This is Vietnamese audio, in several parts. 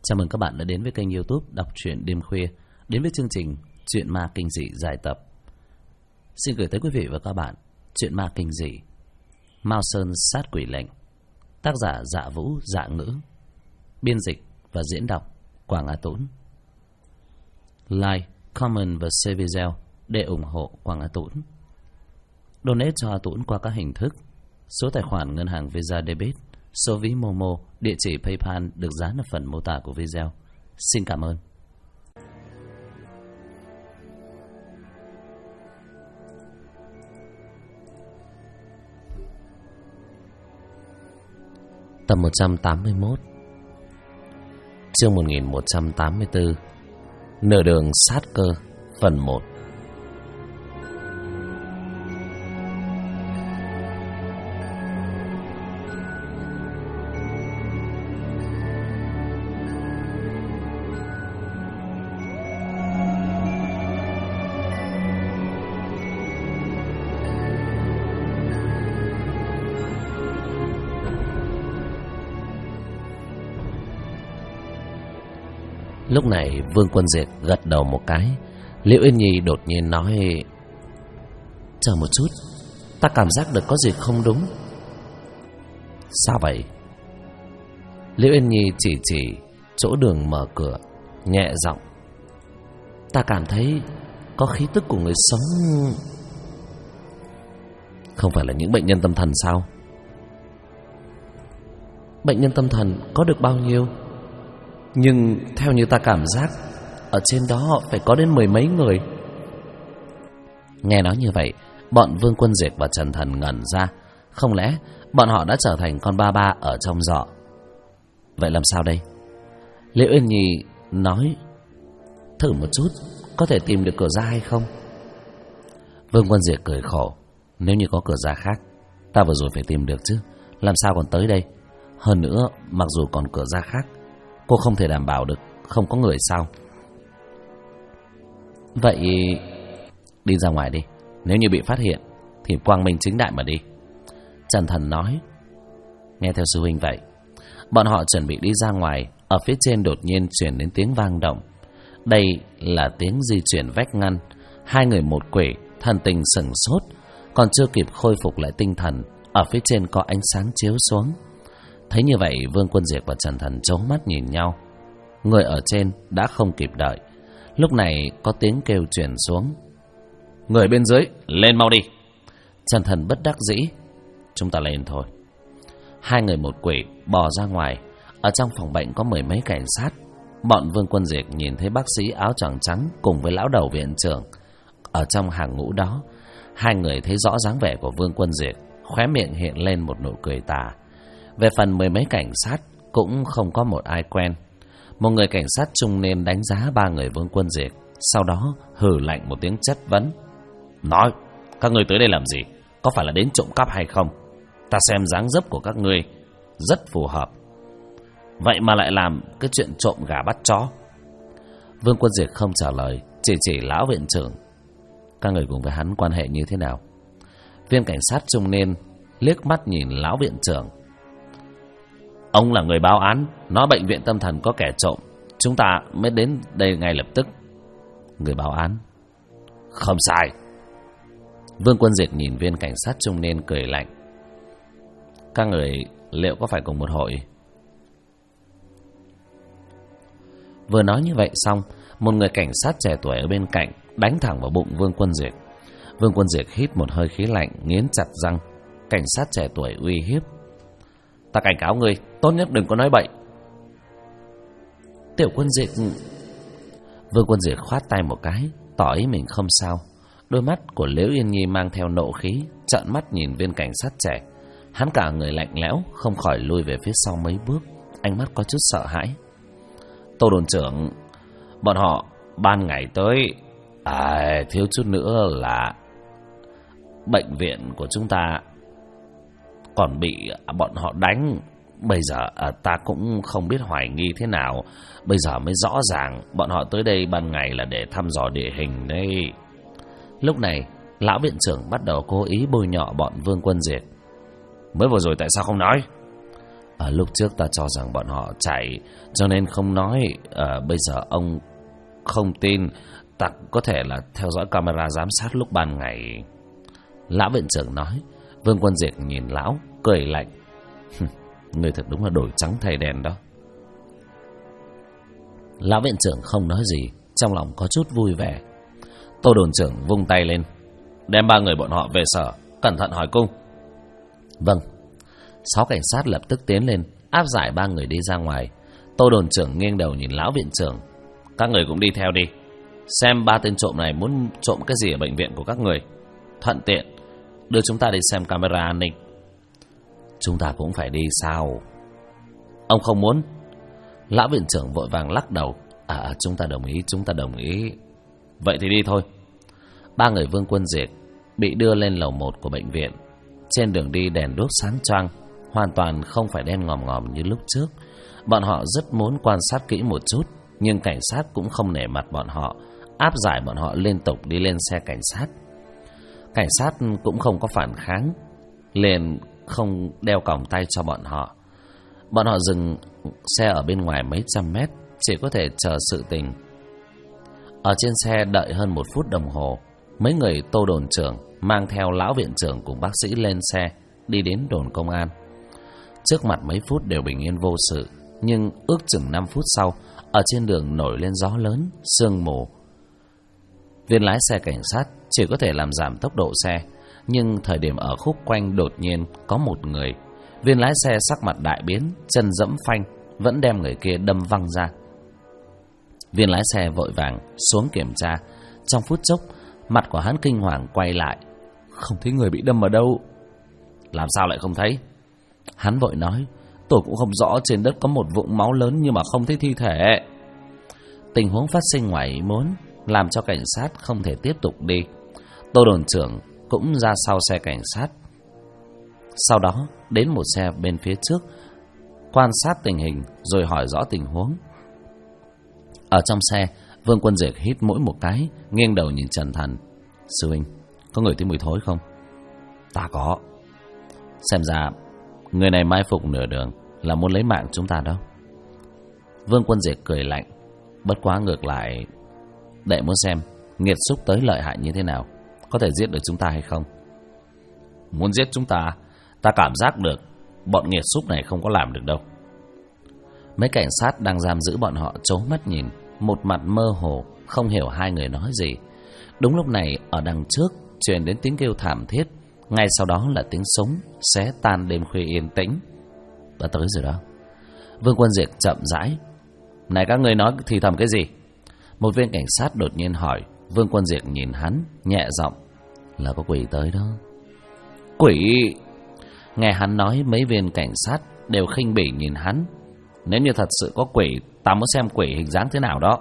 Chào mừng các bạn đã đến với kênh YouTube Đọc truyện đêm khuya, đến với chương trình Truyện ma kinh dị dài tập. Xin gửi tới quý vị và các bạn truyện ma kinh dị Mao Sơn sát quỷ lệnh, tác giả Dạ Vũ Dạ Ngữ, biên dịch và diễn đọc Quảng Á Tũng. Like, comment và share video để ủng hộ Quảng Á Tũng. Donate cho A Tũng qua các hình thức: số tài khoản ngân hàng Visa Debit, số ví Momo, địa chỉ PayPal được dán ở phần mô tả của video. Xin cảm ơn. Tập 181, chương 1184, Nửa đường sát cơ, phần 1. Lúc này Vương Quân Diệt gật đầu một cái. Liễu Yên Nhi đột nhiên nói: chờ một chút, ta cảm giác được có gì không đúng. Sao vậy? Liễu Yên Nhi chỉ chỗ đường mở cửa, nhẹ giọng: ta cảm thấy có khí tức của người sống. Không phải là những bệnh nhân tâm thần sao? Bệnh nhân tâm thần có được bao nhiêu? Nhưng theo như ta cảm giác, ở trên đó phải có đến mười mấy người. Nghe nói như vậy, bọn Vương Quân Diệt và Trần Thần ngẩn ra. Không lẽ bọn họ đã trở thành con ba ba ở trong giỏ? Vậy làm sao đây? Liễu Yên Nhi nói: thử một chút, có thể tìm được cửa ra hay không? Vương Quân Diệt cười khổ: nếu như có cửa ra khác, ta vừa rồi phải tìm được chứ, làm sao còn tới đây? Hơn nữa, mặc dù còn cửa ra khác, cô không thể đảm bảo được không có người sao? Vậy đi ra ngoài đi, nếu như bị phát hiện thì quang minh chính đại mà đi. Trần Thần nói. Nghe theo sư huynh vậy. Bọn họ chuẩn bị đi ra ngoài. Ở phía trên đột nhiên chuyển đến tiếng vang động. Đây là tiếng di chuyển vách ngăn. Hai người một quỷ thần tình sửng sốt, còn chưa kịp khôi phục lại tinh thần, ở phía trên có ánh sáng chiếu xuống. Thấy như vậy, Vương Quân Diệt và Trần Thần trố mắt nhìn nhau. Người ở trên đã không kịp đợi. Lúc này có tiếng kêu truyền xuống: người bên dưới, lên mau đi. Trần Thần bất đắc dĩ: chúng ta lên thôi. Hai người một quỷ bò ra ngoài. Ở trong phòng bệnh có mười mấy cảnh sát. Bọn Vương Quân Diệt nhìn thấy bác sĩ áo choàng trắng cùng với lão đầu viện trưởng ở trong hàng ngũ đó. Hai người thấy rõ dáng vẻ của Vương Quân Diệt, khóe miệng hiện lên một nụ cười tà. Về phần mười mấy cảnh sát cũng không có một ai quen. Một người cảnh sát trung niên đánh giá ba người Vương Quân Diệt, sau đó hừ lạnh một tiếng chất vấn: nói, các ngươi tới đây làm gì? Có phải là đến trộm cắp hay không? Ta xem dáng dấp của các ngươi rất phù hợp, vậy mà lại làm cái chuyện trộm gà bắt chó. Vương Quân Diệt không trả lời, chỉ lão viện trưởng: các người cùng với hắn quan hệ như thế nào? Viên cảnh sát trung niên liếc mắt nhìn lão viện trưởng: ông là người báo án, nói bệnh viện tâm thần có kẻ trộm, chúng ta mới đến đây ngay lập tức. Người báo án? Không sai. Vương Quân Diệt nhìn viên cảnh sát trung niên cười lạnh: các người liệu có phải cùng một hội? Vừa nói như vậy xong, một người cảnh sát trẻ tuổi ở bên cạnh đánh thẳng vào bụng Vương Quân Diệt. Vương Quân Diệt hít một hơi khí lạnh, nghiến chặt răng. Cảnh sát trẻ tuổi uy hiếp: ta cảnh cáo ngươi, tốt nhất đừng có nói bậy. Tiểu Quân Diệt. Vương Quân Diệt khoát tay một cái, tỏ ý mình không sao. Đôi mắt của Liễu Yên Nhi mang theo nộ khí, trợn mắt nhìn viên cảnh sát trẻ. Hắn cả người lạnh lẽo, không khỏi lùi về phía sau mấy bước, ánh mắt có chút sợ hãi. Tô đồn trưởng, bọn họ ban ngày tới, thiếu chút nữa là bệnh viện của chúng ta còn bị bọn họ đánh. Bây giờ ta cũng không biết hoài nghi thế nào. Bây giờ mới rõ ràng bọn họ tới đây ban ngày là để thăm dò địa hình đây. Lúc này lão viện trưởng bắt đầu cố ý bôi nhọ bọn Vương Quân Diệt: mới vừa rồi tại sao không nói? Lúc trước ta cho rằng bọn họ chạy, cho nên không nói. Bây giờ ông không tin, ta có thể là theo dõi camera giám sát lúc ban ngày. Lão viện trưởng nói. Vương Quân Diệt nhìn lão, cười lạnh. Người thật đúng là đổi trắng thay đen đó. Lão viện trưởng không nói gì, trong lòng có chút vui vẻ. Tô đồn trưởng vung tay lên. Đem 3 người bọn họ về sở, cẩn thận hỏi cung. Vâng. 6 cảnh sát lập tức tiến lên, áp giải 3 người đi ra ngoài. Tô đồn trưởng nghiêng đầu nhìn lão viện trưởng. Các người cũng đi theo đi, xem 3 tên trộm này muốn trộm cái gì ở bệnh viện của các người. Thuận tiện đưa chúng ta đi xem camera an ninh. Chúng ta cũng phải đi sao? Ông không muốn? Lão viện trưởng vội vàng lắc đầu. Chúng ta đồng ý. Vậy thì đi thôi. 3 người Vương Quân Diệt bị đưa lên lầu 1 của bệnh viện. Trên đường đi đèn đuốc sáng choang, hoàn toàn không phải đen ngòm ngòm như lúc trước. Bọn họ rất muốn quan sát kỹ một chút, nhưng cảnh sát cũng không nể mặt bọn họ, áp giải bọn họ liên tục đi lên xe cảnh sát. Cảnh sát cũng không có phản kháng, liền không đeo còng tay cho bọn họ. Bọn họ dừng xe ở bên ngoài mấy trăm mét, chỉ có thể chờ sự tình. Ở trên xe đợi hơn 1 phút đồng hồ, mấy người Tô đồn trưởng mang theo lão viện trưởng cùng bác sĩ lên xe, đi đến đồn công an. Trước mặt mấy phút đều bình yên vô sự, nhưng ước chừng 5 phút sau, ở trên đường nổi lên gió lớn, sương mù. Viên lái xe cảnh sát chỉ có thể làm giảm tốc độ xe, nhưng thời điểm ở khúc quanh đột nhiên có một người. Viên lái xe sắc mặt đại biến, chân giẫm phanh, vẫn đem người kia đâm văng ra. Viên lái xe vội vàng xuống kiểm tra. Trong phút chốc, mặt của hắn kinh hoàng quay lại. Không thấy người bị đâm ở đâu. Làm sao lại không thấy? Hắn vội nói. Tôi cũng không rõ, trên đất có một vũng máu lớn nhưng mà không thấy thi thể. Tình huống phát sinh ngoài ý muốn, làm cho cảnh sát không thể tiếp tục đi. Tô đồn trưởng cũng ra sau xe cảnh sát. Sau đó đến một xe bên phía trước, quan sát tình hình rồi hỏi rõ tình huống. Ở trong xe, Vương Quân Diệt hít mũi một cái, nghiêng đầu nhìn Trần Thần. Sư huynh, có người thấy mùi thối không? Ta có. Xem ra người này mai phục nửa đường là muốn lấy mạng chúng ta đâu. Vương Quân Diệt cười lạnh. Bất quá ngược lại, đệ muốn xem nghiệt xúc tới lợi hại như thế nào, có thể giết được chúng ta hay không. Muốn giết chúng ta, ta cảm giác được bọn nghiệt xúc này không có làm được đâu. Mấy cảnh sát đang giam giữ bọn họ trố mắt nhìn, một mặt mơ hồ, không hiểu hai người nói gì. Đúng lúc này, ở đằng trước truyền đến tiếng kêu thảm thiết, ngay sau đó là tiếng súng xé tan đêm khuya yên tĩnh. Đã tới rồi đó. Vương Quân Diệt chậm rãi. Này, các người nói thì thầm cái gì? Một viên cảnh sát đột nhiên hỏi. Vương Quân Diệt nhìn hắn, nhẹ giọng. Là có quỷ tới đó. Quỷ? Nghe hắn nói, mấy viên cảnh sát đều khinh bỉ nhìn hắn. Nếu như thật sự có quỷ, ta muốn xem quỷ hình dáng thế nào đó.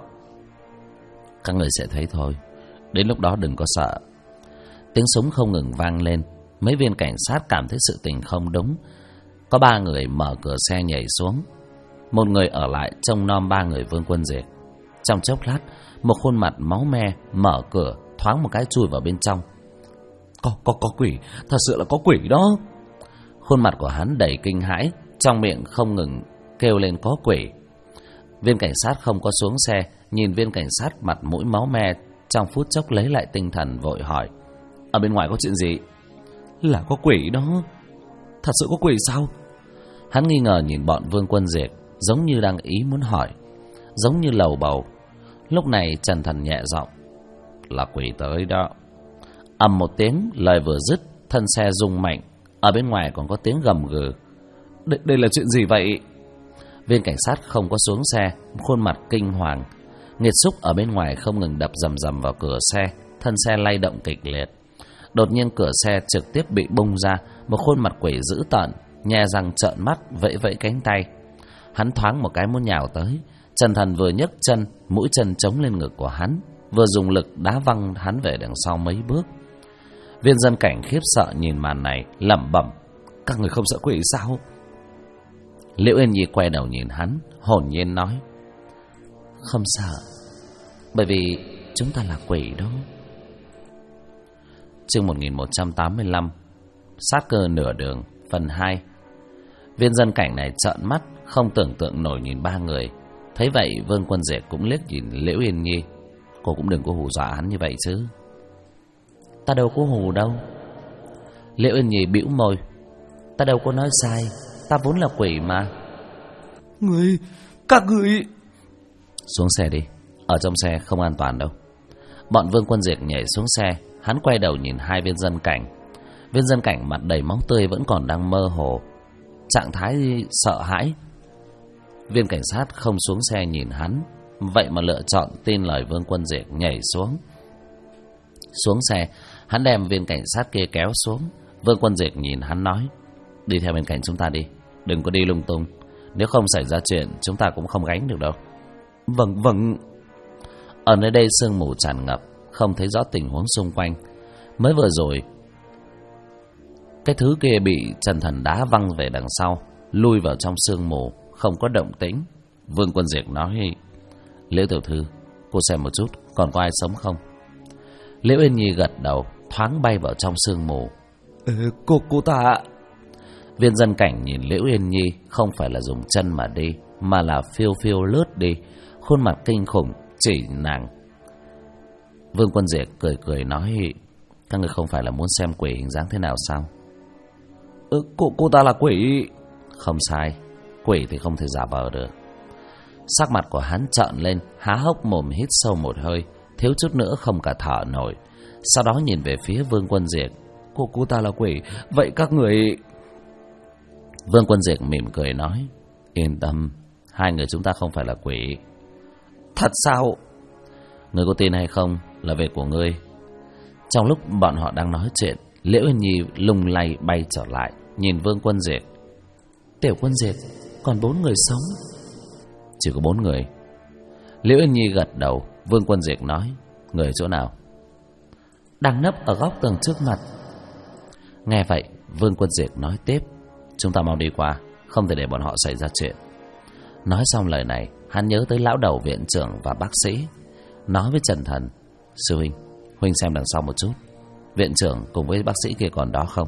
Các người sẽ thấy thôi, đến lúc đó đừng có sợ. Tiếng súng không ngừng vang lên. Mấy viên cảnh sát cảm thấy sự tình không đúng. Có 3 người mở cửa xe nhảy xuống. Một người ở lại trông nom 3 người Vương Quân Diệt. Trong chốc lát, một khuôn mặt máu me mở cửa, thoáng một cái chui vào bên trong. Có quỷ, thật sự là có quỷ đó. Khuôn mặt của hắn đầy kinh hãi, trong miệng không ngừng kêu lên có quỷ. Viên cảnh sát không có xuống xe, nhìn viên cảnh sát mặt mũi máu me, trong phút chốc lấy lại tinh thần vội hỏi. Ở bên ngoài có chuyện gì? Là có quỷ đó. Thật sự có quỷ sao? Hắn nghi ngờ nhìn bọn Vương Quân Diệt, giống như đang ý muốn hỏi, giống như lầu bầu. Lúc này Trần Thần nhẹ giọng. Là quỷ tới đó. Ầm một tiếng, lời vừa dứt, thân xe rung mạnh. Ở bên ngoài còn có tiếng gầm gừ. Đây là chuyện gì vậy? Viên cảnh sát không có xuống xe, khuôn mặt kinh hoàng. Nghiệt xúc ở bên ngoài không ngừng đập rầm rầm vào cửa xe, thân xe lay động kịch liệt. Đột nhiên cửa xe trực tiếp bị bung ra, một khuôn mặt quỷ dữ tợn, nhe răng trợn mắt, vẫy vẫy cánh tay. Hắn thoáng một cái muốn nhào tới. Trần Thần vừa nhấc chân, mũi chân chống lên ngực của hắn, vừa dùng lực đá văng hắn về đằng sau mấy bước. Viên dân cảnh khiếp sợ nhìn màn này, lẩm bẩm. Các người không sợ quỷ sao? Liễu Yên Nhi quay đầu nhìn hắn, hồn nhiên nói. Không sợ, bởi vì chúng ta là quỷ đó. Chương 1185, Sát cơ nửa đường, phần 2. Viên dân cảnh này trợn mắt, không tưởng tượng nổi nhìn ba người. Thấy vậy Vương Quân Diệt cũng liếc nhìn Liễu Yên Nhi. Cô cũng đừng có hù dọa hắn như vậy chứ. Ta đâu có hù đâu. Liễu Yên Nhi bĩu môi. Ta đâu có nói sai, ta vốn là quỷ mà. Các người... Xuống xe đi, ở trong xe không an toàn đâu. Bọn Vương Quân Diệt nhảy xuống xe. Hắn quay đầu nhìn hai viên dân cảnh. Viên dân cảnh mặt đầy máu tươi vẫn còn đang mơ hồ, trạng thái sợ hãi. Viên cảnh sát không xuống xe nhìn hắn, vậy mà lựa chọn tin lời Vương Quân Diệt nhảy xuống. Xuống xe, hắn đem viên cảnh sát kia kéo xuống. Vương Quân Diệt nhìn hắn nói: đi theo bên cạnh chúng ta đi, đừng có đi lung tung. Nếu không xảy ra chuyện chúng ta cũng không gánh được đâu. Vâng. Ở nơi đây sương mù tràn ngập, không thấy rõ tình huống xung quanh. Mới vừa rồi cái thứ kia bị Trần Thần đá văng về đằng sau, lui vào trong sương mù, không có động tĩnh. Vương Quân Diệt nói: Liễu tiểu thư, cô xem một chút còn có ai sống không? Liễu Yên Nhi gật đầu, thoáng bay vào trong sương mù. Cô ta... Viên dân cảnh nhìn Liễu Yên Nhi không phải là dùng chân mà đi, mà là phiêu phiêu lướt đi, khuôn mặt kinh khủng chỉ nàng. Vương Quân Diệt cười cười nói: các người không phải là muốn xem quỷ hình dáng thế nào sao? Cô ta là quỷ. Không sai, quỷ thì không thể giả vờ được. Sắc mặt của hắn trợn lên, há hốc mồm hít sâu một hơi, thiếu chút nữa không cả thở nổi. Sau đó nhìn về phía Vương Quân Diệt: Cô ta là quỷ, vậy các người... Vương Quân Diệt mỉm cười nói: yên tâm, hai người chúng ta không phải là quỷ. Thật sao? Ngươi có tin hay không là việc của ngươi. Trong lúc bọn họ đang nói chuyện, Liễu Yên Nhi lung lay bay trở lại, nhìn Vương Quân Diệt: Tiểu Quân Diệt, còn 4 người sống. Chỉ có 4 người. Liễu Yên Nhi gật đầu. Vương Quân Diệt nói: người chỗ nào? Đang nấp ở góc tường trước mặt. Nghe vậy Vương Quân Diệt nói tiếp: chúng ta mau đi qua, không thể để bọn họ xảy ra chuyện. Nói xong lời này, hắn nhớ tới lão đầu viện trưởng và bác sĩ, nói với Trần Thần: sư huynh, huynh xem đằng sau một chút, viện trưởng cùng với bác sĩ kia còn đó không?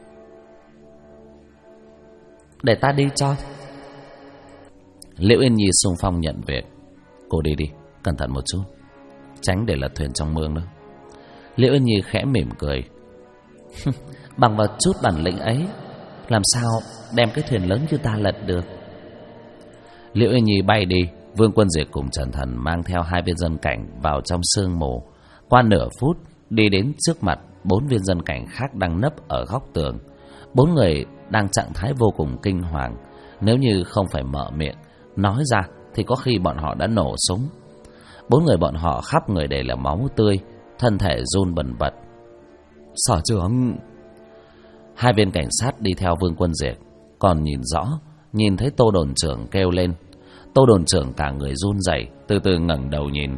Để ta đi cho. Liễu Yên Nhi xung phong nhận việc. Cô đi đi, cẩn thận một chút, tránh để lật thuyền trong mương đó. Liễu Yên Nhi khẽ mỉm cười. Bằng vào chút bản lĩnh ấy, làm sao đem cái thuyền lớn như ta lật được. Liễu Yên Nhi bay đi. Vương Quân Diệt cùng Trần Thần mang theo hai viên dân cảnh vào trong sương mù. Qua nửa phút, đi đến trước mặt 4 viên dân cảnh khác đang nấp ở góc tường. 4 người đang trạng thái vô cùng kinh hoàng. Nếu như không phải mở miệng nói ra thì có khi bọn họ đã nổ súng. 4 người bọn họ khắp người đều là máu tươi, thân thể run bần bật. Sở trưởng... Hai viên cảnh sát đi theo Vương Quân Diệt còn nhìn rõ, nhìn thấy Tô đồn trưởng kêu lên. Tô đồn trưởng cả người run rẩy, từ từ ngẩng đầu nhìn.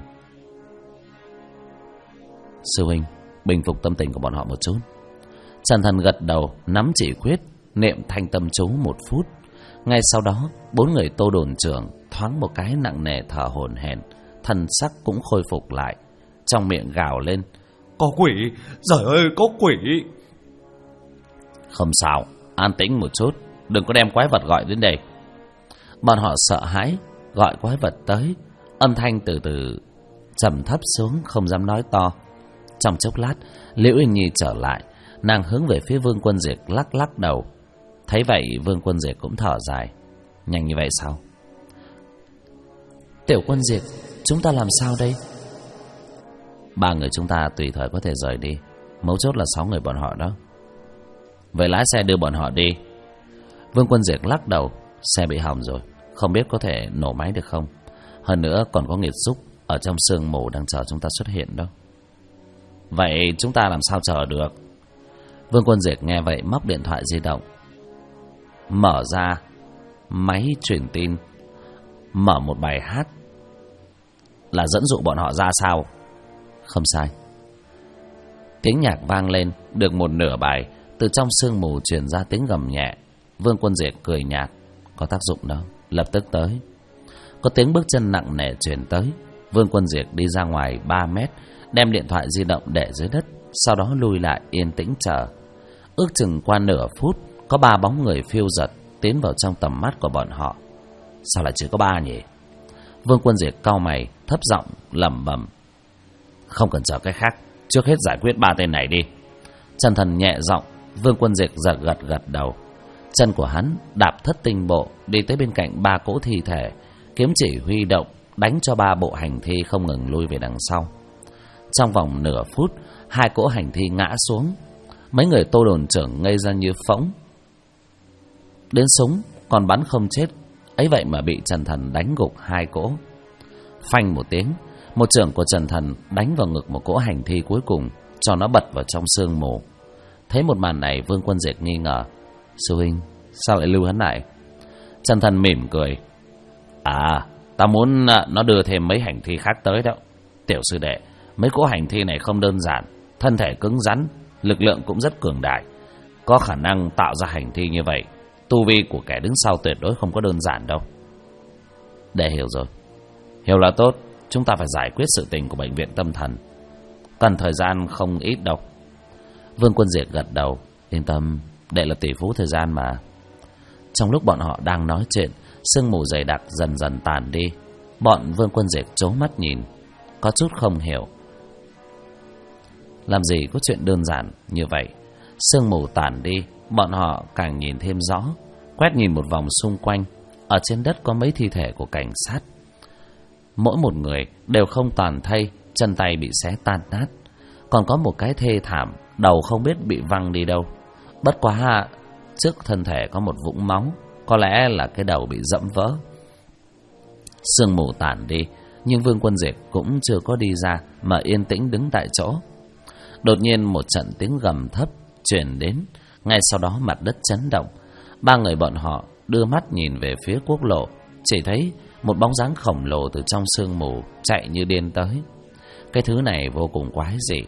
Sư huynh, bình phục tâm tình của bọn họ một chút. Trần Thần gật đầu, nắm chỉ quyết, niệm thanh tâm chú 1 phút. Ngay sau đó, 4 người Tô đồn trưởng thoáng một cái nặng nề thở hổn hển, thân sắc cũng khôi phục lại, trong miệng gào lên: có quỷ, giời ơi, có quỷ. Không sao, an tĩnh một chút, đừng có đem quái vật gọi đến đây. Bọn họ sợ hãi gọi quái vật tới. Âm thanh từ từ trầm thấp xuống, không dám nói to. Trong chốc lát, Liễu Yên Nhi trở lại, nàng hướng về phía Vương Quân Diệt lắc lắc đầu. Thấy vậy Vương Quân Diệt cũng thở dài. Nhanh như vậy sao? Tiểu Quân Diệt, chúng ta làm sao đây? 3 người chúng ta tùy thời có thể rời đi, mấu chốt là 6 người bọn họ đó. Vậy lái xe đưa bọn họ đi. Vương Quân Diệt lắc đầu. Xe bị hỏng rồi, không biết có thể nổ máy được không. Hơn nữa còn có nghiệt xúc ở trong sương mù đang chờ chúng ta xuất hiện đó. Vậy chúng ta làm sao chờ được? Vương Quân Diệt nghe vậy móc điện thoại di động, mở ra máy truyền tin, mở một bài hát là dẫn dụ bọn họ ra sao. Không sai. Tiếng nhạc vang lên, được một nửa bài, từ trong sương mù truyền ra tiếng gầm nhẹ. Vương Quân Diệt cười nhạt. Có tác dụng đó, lập tức tới. Có tiếng bước chân nặng nề truyền tới. Vương Quân Diệt đi ra ngoài 3 mét, đem điện thoại di động để dưới đất, sau đó lùi lại yên tĩnh chờ. Ước chừng qua nửa phút, có 3 bóng người phiêu giật tiến vào trong tầm mắt của bọn họ. Sao lại chỉ có 3 nhỉ? Vương Quân Diệt cau mày, thấp giọng lẩm bẩm. Không cần chờ cái khác, trước hết giải quyết 3 tên này đi. Trần Thần nhẹ giọng. Vương Quân Diệt gật đầu. Chân của hắn đạp thất tinh bộ đi tới bên cạnh 3 cỗ thi thể, kiếm chỉ huy động đánh cho 3 bộ hành thi không ngừng lui về đằng sau. Trong vòng nửa phút, 2 cỗ hành thi ngã xuống. Mấy người Tô đồn trưởng ngây ra như phỗng. Đến súng còn bắn không chết, ấy vậy mà bị Trần Thần đánh gục 2 cỗ. Phanh một tiếng, một chưởng của Trần Thần đánh vào ngực một cỗ hành thi cuối cùng, cho nó bật vào trong sương mù. Thấy một màn này, Vương Quân Diệt nghi ngờ. Sư huynh, sao lại lưu hắn lại? Trần Thần mỉm cười. Ta muốn nó đưa thêm mấy hành thi khác tới đó. Tiểu sư đệ, mấy cỗ hành thi này không đơn giản, thân thể cứng rắn, lực lượng cũng rất cường đại. Có khả năng tạo ra hành thi như vậy, tu vi của kẻ đứng sau tuyệt đối không có đơn giản đâu. Để hiểu rồi. Hiểu là tốt, chúng ta phải giải quyết sự tình của bệnh viện tâm thần. Cần thời gian không ít đâu. Vương Quân Diệt gật đầu. Yên tâm, đệ là tỷ phú thời gian mà. Trong lúc bọn họ đang nói chuyện, sương mù dày đặc dần dần tàn đi. Bọn Vương Quân Diệt trố mắt nhìn, có chút không hiểu. Làm gì có chuyện đơn giản như vậy. Sương mù tàn đi, bọn họ càng nhìn thêm rõ. Quét nhìn một vòng xung quanh, ở trên đất có mấy thi thể của cảnh sát. Mỗi một người đều không toàn thây, chân tay bị xé tan nát. Còn có một cái thê thảm, đầu không biết bị văng đi đâu. Bất quá trước thân thể có một vũng máu, có lẽ là cái đầu bị dẫm vỡ. Sương mù tản đi, nhưng Vương Quân Diệt cũng chưa có đi ra, mà yên tĩnh đứng tại chỗ. Đột nhiên một trận tiếng gầm thấp truyền đến. Ngay sau đó mặt đất chấn động. 3 người bọn họ đưa mắt nhìn về phía quốc lộ, chỉ thấy một bóng dáng khổng lồ từ trong sương mù chạy như điên tới. Cái thứ này vô cùng quái dị.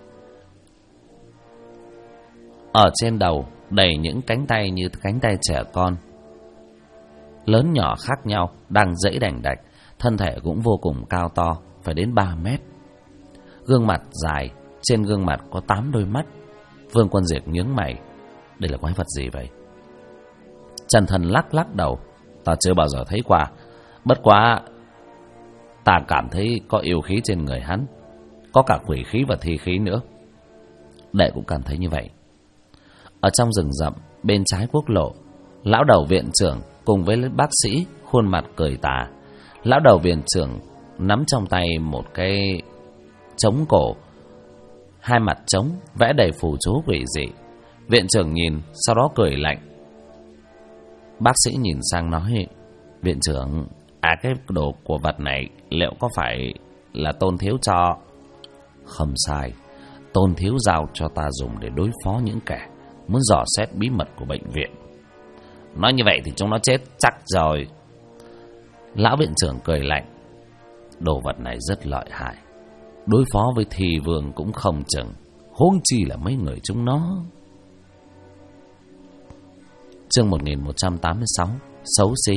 Ở trên đầu đầy những cánh tay như cánh tay trẻ con, lớn nhỏ khác nhau, đang giãy đành đạch. Thân thể cũng vô cùng cao to, phải đến 3 mét. Gương mặt dài, trên gương mặt có 8 đôi mắt. Vương Quân Diệt nhướng mày. Đây là quái vật gì vậy? Trần Thần lắc đầu. Ta chưa bao giờ thấy qua. Bất quá ta cảm thấy có yêu khí trên người hắn, có cả quỷ khí và thi khí nữa. Đệ cũng cảm thấy như vậy. Ở trong rừng rậm bên trái quốc lộ, lão đầu viện trưởng cùng với bác sĩ khuôn mặt cười tà. Lão đầu viện trưởng nắm trong tay một cái trống cổ, 2 mặt trống vẽ đầy phù chú quỷ dị. Viện trưởng nhìn, sau đó cười lạnh. Bác sĩ nhìn sang nói: Viện trưởng, cái đồ của vật này liệu có phải là Tôn thiếu cho? Không sai, Tôn thiếu giao cho ta dùng để đối phó những kẻ muốn dò xét bí mật của bệnh viện. Nói như vậy thì chúng nó chết chắc rồi. Lão viện trưởng cười lạnh. Đồ vật này rất lợi hại, đối phó với thi vương cũng không chừng, huống chi là mấy người chúng nó. Chương 1186, xấu xí.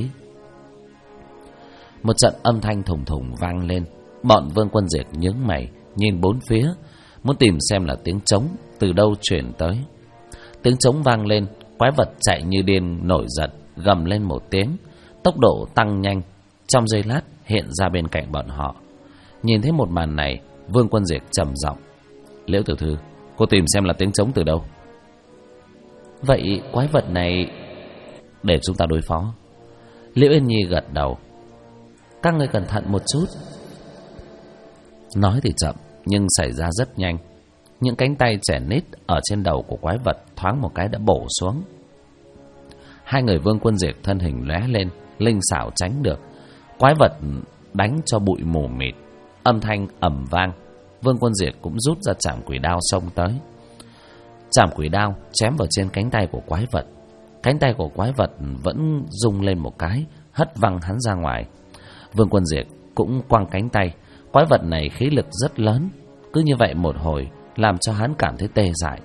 Một trận âm thanh thùng thùng vang lên. Bọn Vương Quân Diệt nhướng mày nhìn bốn phía, muốn tìm xem là tiếng trống từ đâu truyền tới. Tiếng trống vang lên, quái vật chạy như điên nổi giận, gầm lên một tiếng, tốc độ tăng nhanh, trong giây lát hiện ra bên cạnh bọn họ. Nhìn thấy một màn này, Vương Quân Diệt trầm giọng: Liễu tiểu thư, cô tìm xem là tiếng trống từ đâu. Vậy quái vật này để chúng ta đối phó. Liễu Yên Nhi gật đầu. Các ngươi cẩn thận một chút. Nói thì chậm, nhưng xảy ra rất nhanh. Những cánh tay trẻ nít ở trên đầu của quái vật thoáng một cái đã bổ xuống. 2 người Vương Quân Diệt thân hình lóe lên, linh xảo tránh được. Quái vật đánh cho bụi mù mịt, âm thanh ầm vang. Vương Quân Diệt cũng rút ra trảm quỷ đao xông tới. Trảm quỷ đao chém vào trên cánh tay của quái vật. Cánh tay của quái vật vẫn rung lên một cái, hất văng hắn ra ngoài. Vương Quân Diệt cũng quăng cánh tay. Quái vật này khí lực rất lớn, cứ như vậy một hồi làm cho hắn cảm thấy tê dại.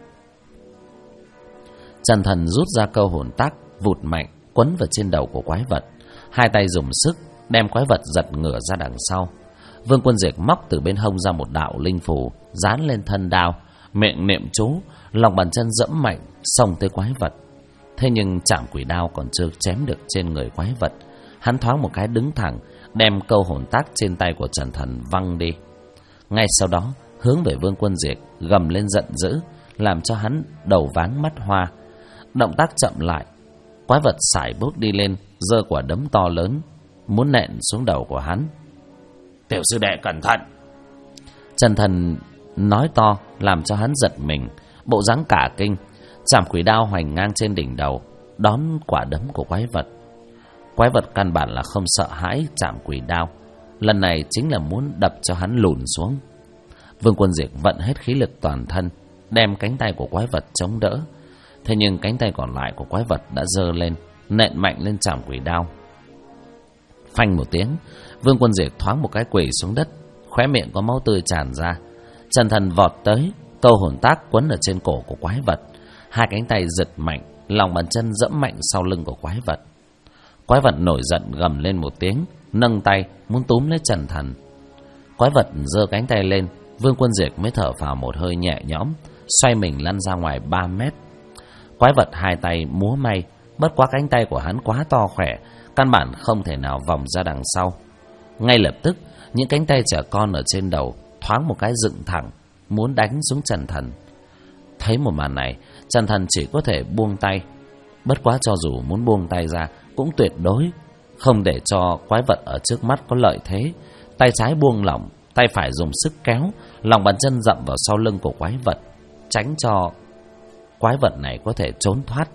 Trần Thần rút ra câu hồn tác, vụt mạnh quấn vào trên đầu của quái vật. 2 tay dùng sức đem quái vật giật ngửa ra đằng sau. Vương Quân Diệt móc từ bên hông ra một đạo linh phù dán lên thân đao, miệng niệm chú, lòng bàn chân dẫm mạnh xông tới quái vật. Thế nhưng chạm quỷ đao còn chưa chém được trên người quái vật, hắn thoáng một cái đứng thẳng, đem câu hồn tác trên tay của Trần Thần văng đi. Ngay sau đó hướng về Vương Quân Diệt gầm lên giận dữ, làm cho hắn đầu váng mắt hoa. Động tác chậm lại, quái vật sải bước đi lên, giơ quả đấm to lớn muốn nện xuống đầu của hắn. Tiểu sư đệ cẩn thận! Trần Thần nói to làm cho hắn giật mình, bộ dáng cả kinh. Chạm quỷ đao hoành ngang trên đỉnh đầu, đón quả đấm của quái vật. Quái vật căn bản là không sợ hãi chạm quỷ đao, lần này chính là muốn đập cho hắn lùn xuống. Vương Quân Diệt vận hết khí lực toàn thân, đem cánh tay của quái vật chống đỡ. Thế nhưng cánh tay còn lại của quái vật đã giơ lên, nện mạnh lên chạm quỷ đao. Phanh một tiếng, Vương Quân Diệt thoáng một cái quỳ xuống đất, khóe miệng có máu tươi tràn ra. Trần Thần vọt tới, câu hồn tác quấn ở trên cổ của quái vật, hai cánh tay giật mạnh, lòng bàn chân dẫm mạnh sau lưng của quái vật. Quái vật nổi giận gầm lên một tiếng, nâng tay muốn túm lấy Trần Thần. Quái vật giơ cánh tay lên, Vương Quân Diệt mới thở phào một hơi nhẹ nhõm, xoay mình lăn ra ngoài 3 mét. Quái vật hai tay múa may, bất quá cánh tay của hắn quá to khỏe, căn bản không thể nào vòng ra đằng sau. Ngay lập tức, những cánh tay trẻ con ở trên đầu thoáng một cái dựng thẳng, muốn đánh xuống Trần Thần. Thấy một màn này, Trần Thần chỉ có thể buông tay. Bất quá cho dù muốn buông tay ra, cũng tuyệt đối không để cho quái vật ở trước mắt có lợi thế. Tay trái buông lỏng, tay phải dùng sức kéo, lòng bàn chân dậm vào sau lưng của quái vật, tránh cho quái vật này có thể trốn thoát.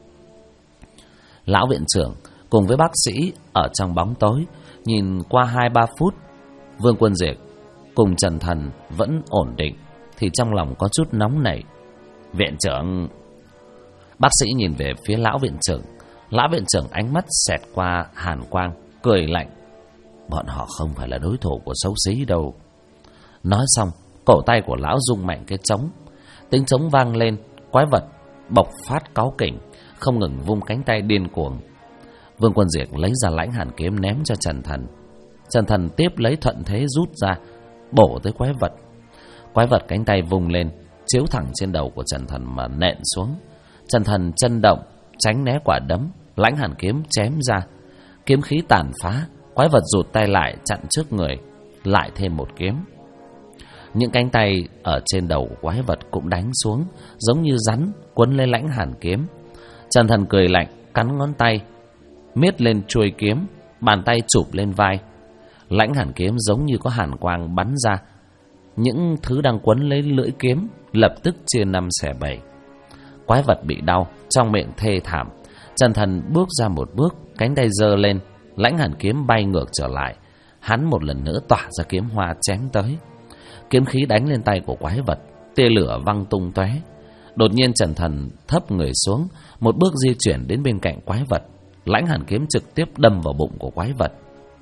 Lão viện trưởng cùng với bác sĩ ở trong bóng tối, nhìn qua 2-3 phút, Vương Quân Diệt cùng Trần Thần vẫn ổn định, thì trong lòng có chút nóng nảy. Viện trưởng... Bác sĩ nhìn về phía lão viện trưởng. Lão viện trưởng ánh mắt xẹt qua hàn quang, cười lạnh. Bọn họ không phải là đối thủ của xấu xí đâu. Nói xong, cổ tay của lão rung mạnh cái trống. Tiếng trống vang lên, quái vật bộc phát cáu kỉnh, không ngừng vung cánh tay điên cuồng. Vương Quân Diệt lấy ra lãnh hàn kiếm ném cho Trần Thần. Trần Thần tiếp lấy thuận thế rút ra, bổ tới quái vật. Quái vật cánh tay vung lên, chiếu thẳng trên đầu của Trần Thần mà nện xuống. Trần Thần chân động, tránh né quả đấm, lãnh hàn kiếm chém ra. Kiếm khí tàn phá, quái vật rụt tay lại chặn trước người, lại thêm một kiếm. Những cánh tay ở trên đầu của quái vật cũng đánh xuống, giống như rắn quấn lấy lãnh hàn kiếm. Trần Thần cười lạnh, cắn ngón tay, miết lên chuôi kiếm, bàn tay chụp lên vai. Lãnh hàn kiếm giống như có hàn quang bắn ra. Những thứ đang quấn lấy lưỡi kiếm lập tức chia 5 xẻ 7. Quái vật bị đau, trong miệng thê thảm. Trần Thần bước ra một bước, cánh tay giơ lên, lãnh hàn kiếm bay ngược trở lại. Hắn một lần nữa tỏa ra kiếm hoa chém tới. Kiếm khí đánh lên tay của quái vật, tia lửa văng tung tóe. Đột nhiên Trần Thần thấp người xuống, một bước di chuyển đến bên cạnh quái vật. Lãnh hàn kiếm trực tiếp đâm vào bụng của quái vật.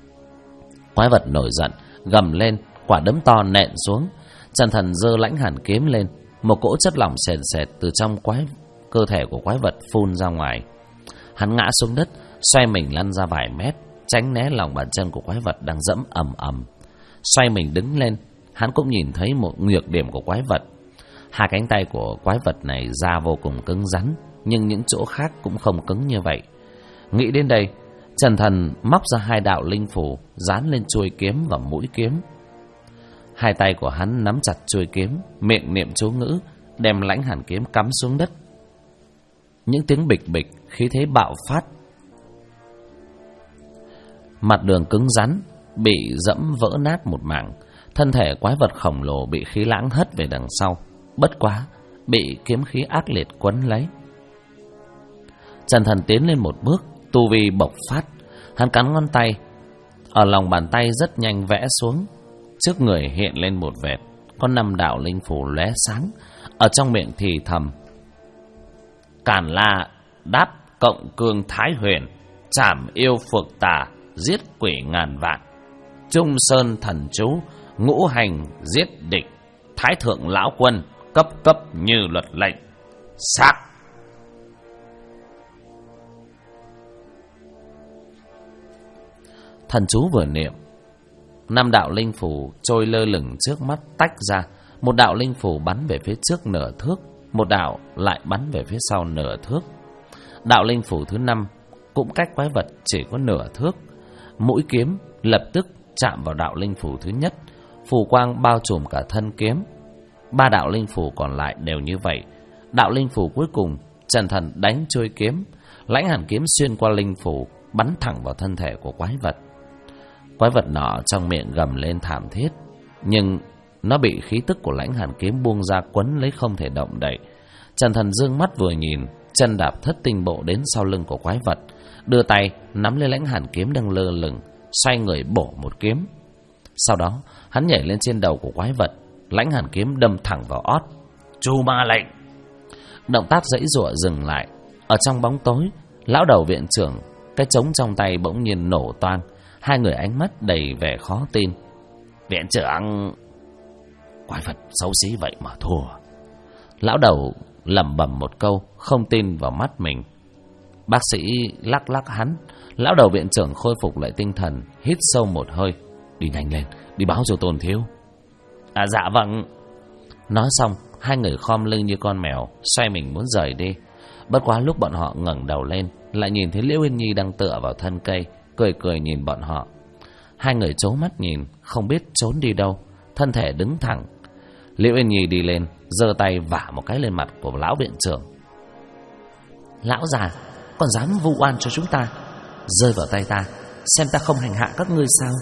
Quái vật nổi giận, gầm lên, quả đấm to nện xuống. Trần Thần giơ lãnh hàn kiếm lên, một cỗ chất lỏng sền sệt từ trong cơ thể của quái vật phun ra ngoài. Hắn ngã xuống đất, xoay mình lăn ra vài mét, tránh né lòng bàn chân của quái vật đang dẫm ầm ầm. Xoay mình đứng lên, hắn cũng nhìn thấy một nhược điểm của quái vật. Hai cánh tay của quái vật này da vô cùng cứng rắn, nhưng những chỗ khác cũng không cứng như vậy. Nghĩ đến đây, Trần Thần móc ra 2 đạo linh phù dán lên chuôi kiếm và mũi kiếm. Hai tay của hắn nắm chặt chuôi kiếm, miệng niệm chú ngữ, đem lãnh hàn kiếm cắm xuống đất. Những tiếng bịch bịch, khí thế bạo phát. Mặt đường cứng rắn bị dẫm vỡ nát một mảng. Thân thể quái vật khổng lồ bị khí lãng hất về đằng sau, bất quá bị kiếm khí ác liệt quấn lấy. Trần Thần tiến lên một bước, tu vi bộc phát. Hắn cắn ngón tay, ở lòng bàn tay rất nhanh vẽ xuống. Trước người hiện lên một vệt, có 5 đạo linh phù lóe sáng. Ở trong miệng thì thầm: Càn La đáp cộng cương thái huyền, trảm yêu phược tà, giết quỷ ngàn vạn. Trung sơn thần chú, ngũ hành giết địch. Thái thượng lão quân, cấp cấp như luật lệnh. Xác. Thần chú vừa niệm, 5 đạo linh phù trôi lơ lửng trước mắt tách ra. Một đạo linh phù bắn về phía trước nửa thước, một đạo lại bắn về phía sau nửa thước. Đạo linh phủ thứ 5 cũng cách quái vật chỉ có nửa thước. Mũi kiếm lập tức chạm vào đạo linh phủ thứ nhất, phù quang bao trùm cả thân kiếm. 3 đạo linh phủ còn lại đều như vậy. Đạo linh phủ cuối cùng, Trần Thần đánh trôi kiếm, lãnh hàn kiếm xuyên qua linh phủ, bắn thẳng vào thân thể của quái vật. Quái vật nọ trong miệng gầm lên thảm thiết, nhưng nó bị khí tức của lãnh hàn kiếm buông ra quấn lấy không thể động đậy. Trần Thần dương mắt vừa nhìn, chân đạp thất tinh bộ đến sau lưng của quái vật, đưa tay nắm lấy lãnh hàn kiếm đang lơ lửng, xoay người bổ một kiếm. Sau đó hắn nhảy lên trên đầu của quái vật, lãnh hàn kiếm đâm thẳng vào ót. Chu ma lệnh. Động tác giãy giụa dừng lại. Ở trong bóng tối, lão đầu viện trưởng, cái trống trong tay bỗng nhiên nổ toang. Hai người ánh mắt đầy vẻ khó tin. Viện trưởng, quái vật xấu xí vậy mà thua. Lão đầu lẩm bẩm một câu, không tin vào mắt mình. Bác sĩ lắc lắc hắn. Lão đầu viện trưởng khôi phục lại tinh thần, hít sâu một hơi. Đi nhanh lên, đi báo cho Tôn thiếu. Dạ vâng. Nói xong, hai người khom lưng như con mèo, xoay mình muốn rời đi. Bất quá lúc bọn họ ngẩng đầu lên, lại nhìn thấy Liễu Yên Nhi đang tựa vào thân cây, cười cười nhìn bọn họ. Hai người trố mắt nhìn, không biết trốn đi đâu, thân thể đứng thẳng. Liễu Yên Nhi đi lên, giơ tay vả một cái lên mặt của lão viện trưởng. Lão già, còn dám vu oan cho chúng ta, rơi vào tay ta, xem ta không hành hạ các ngươi sao?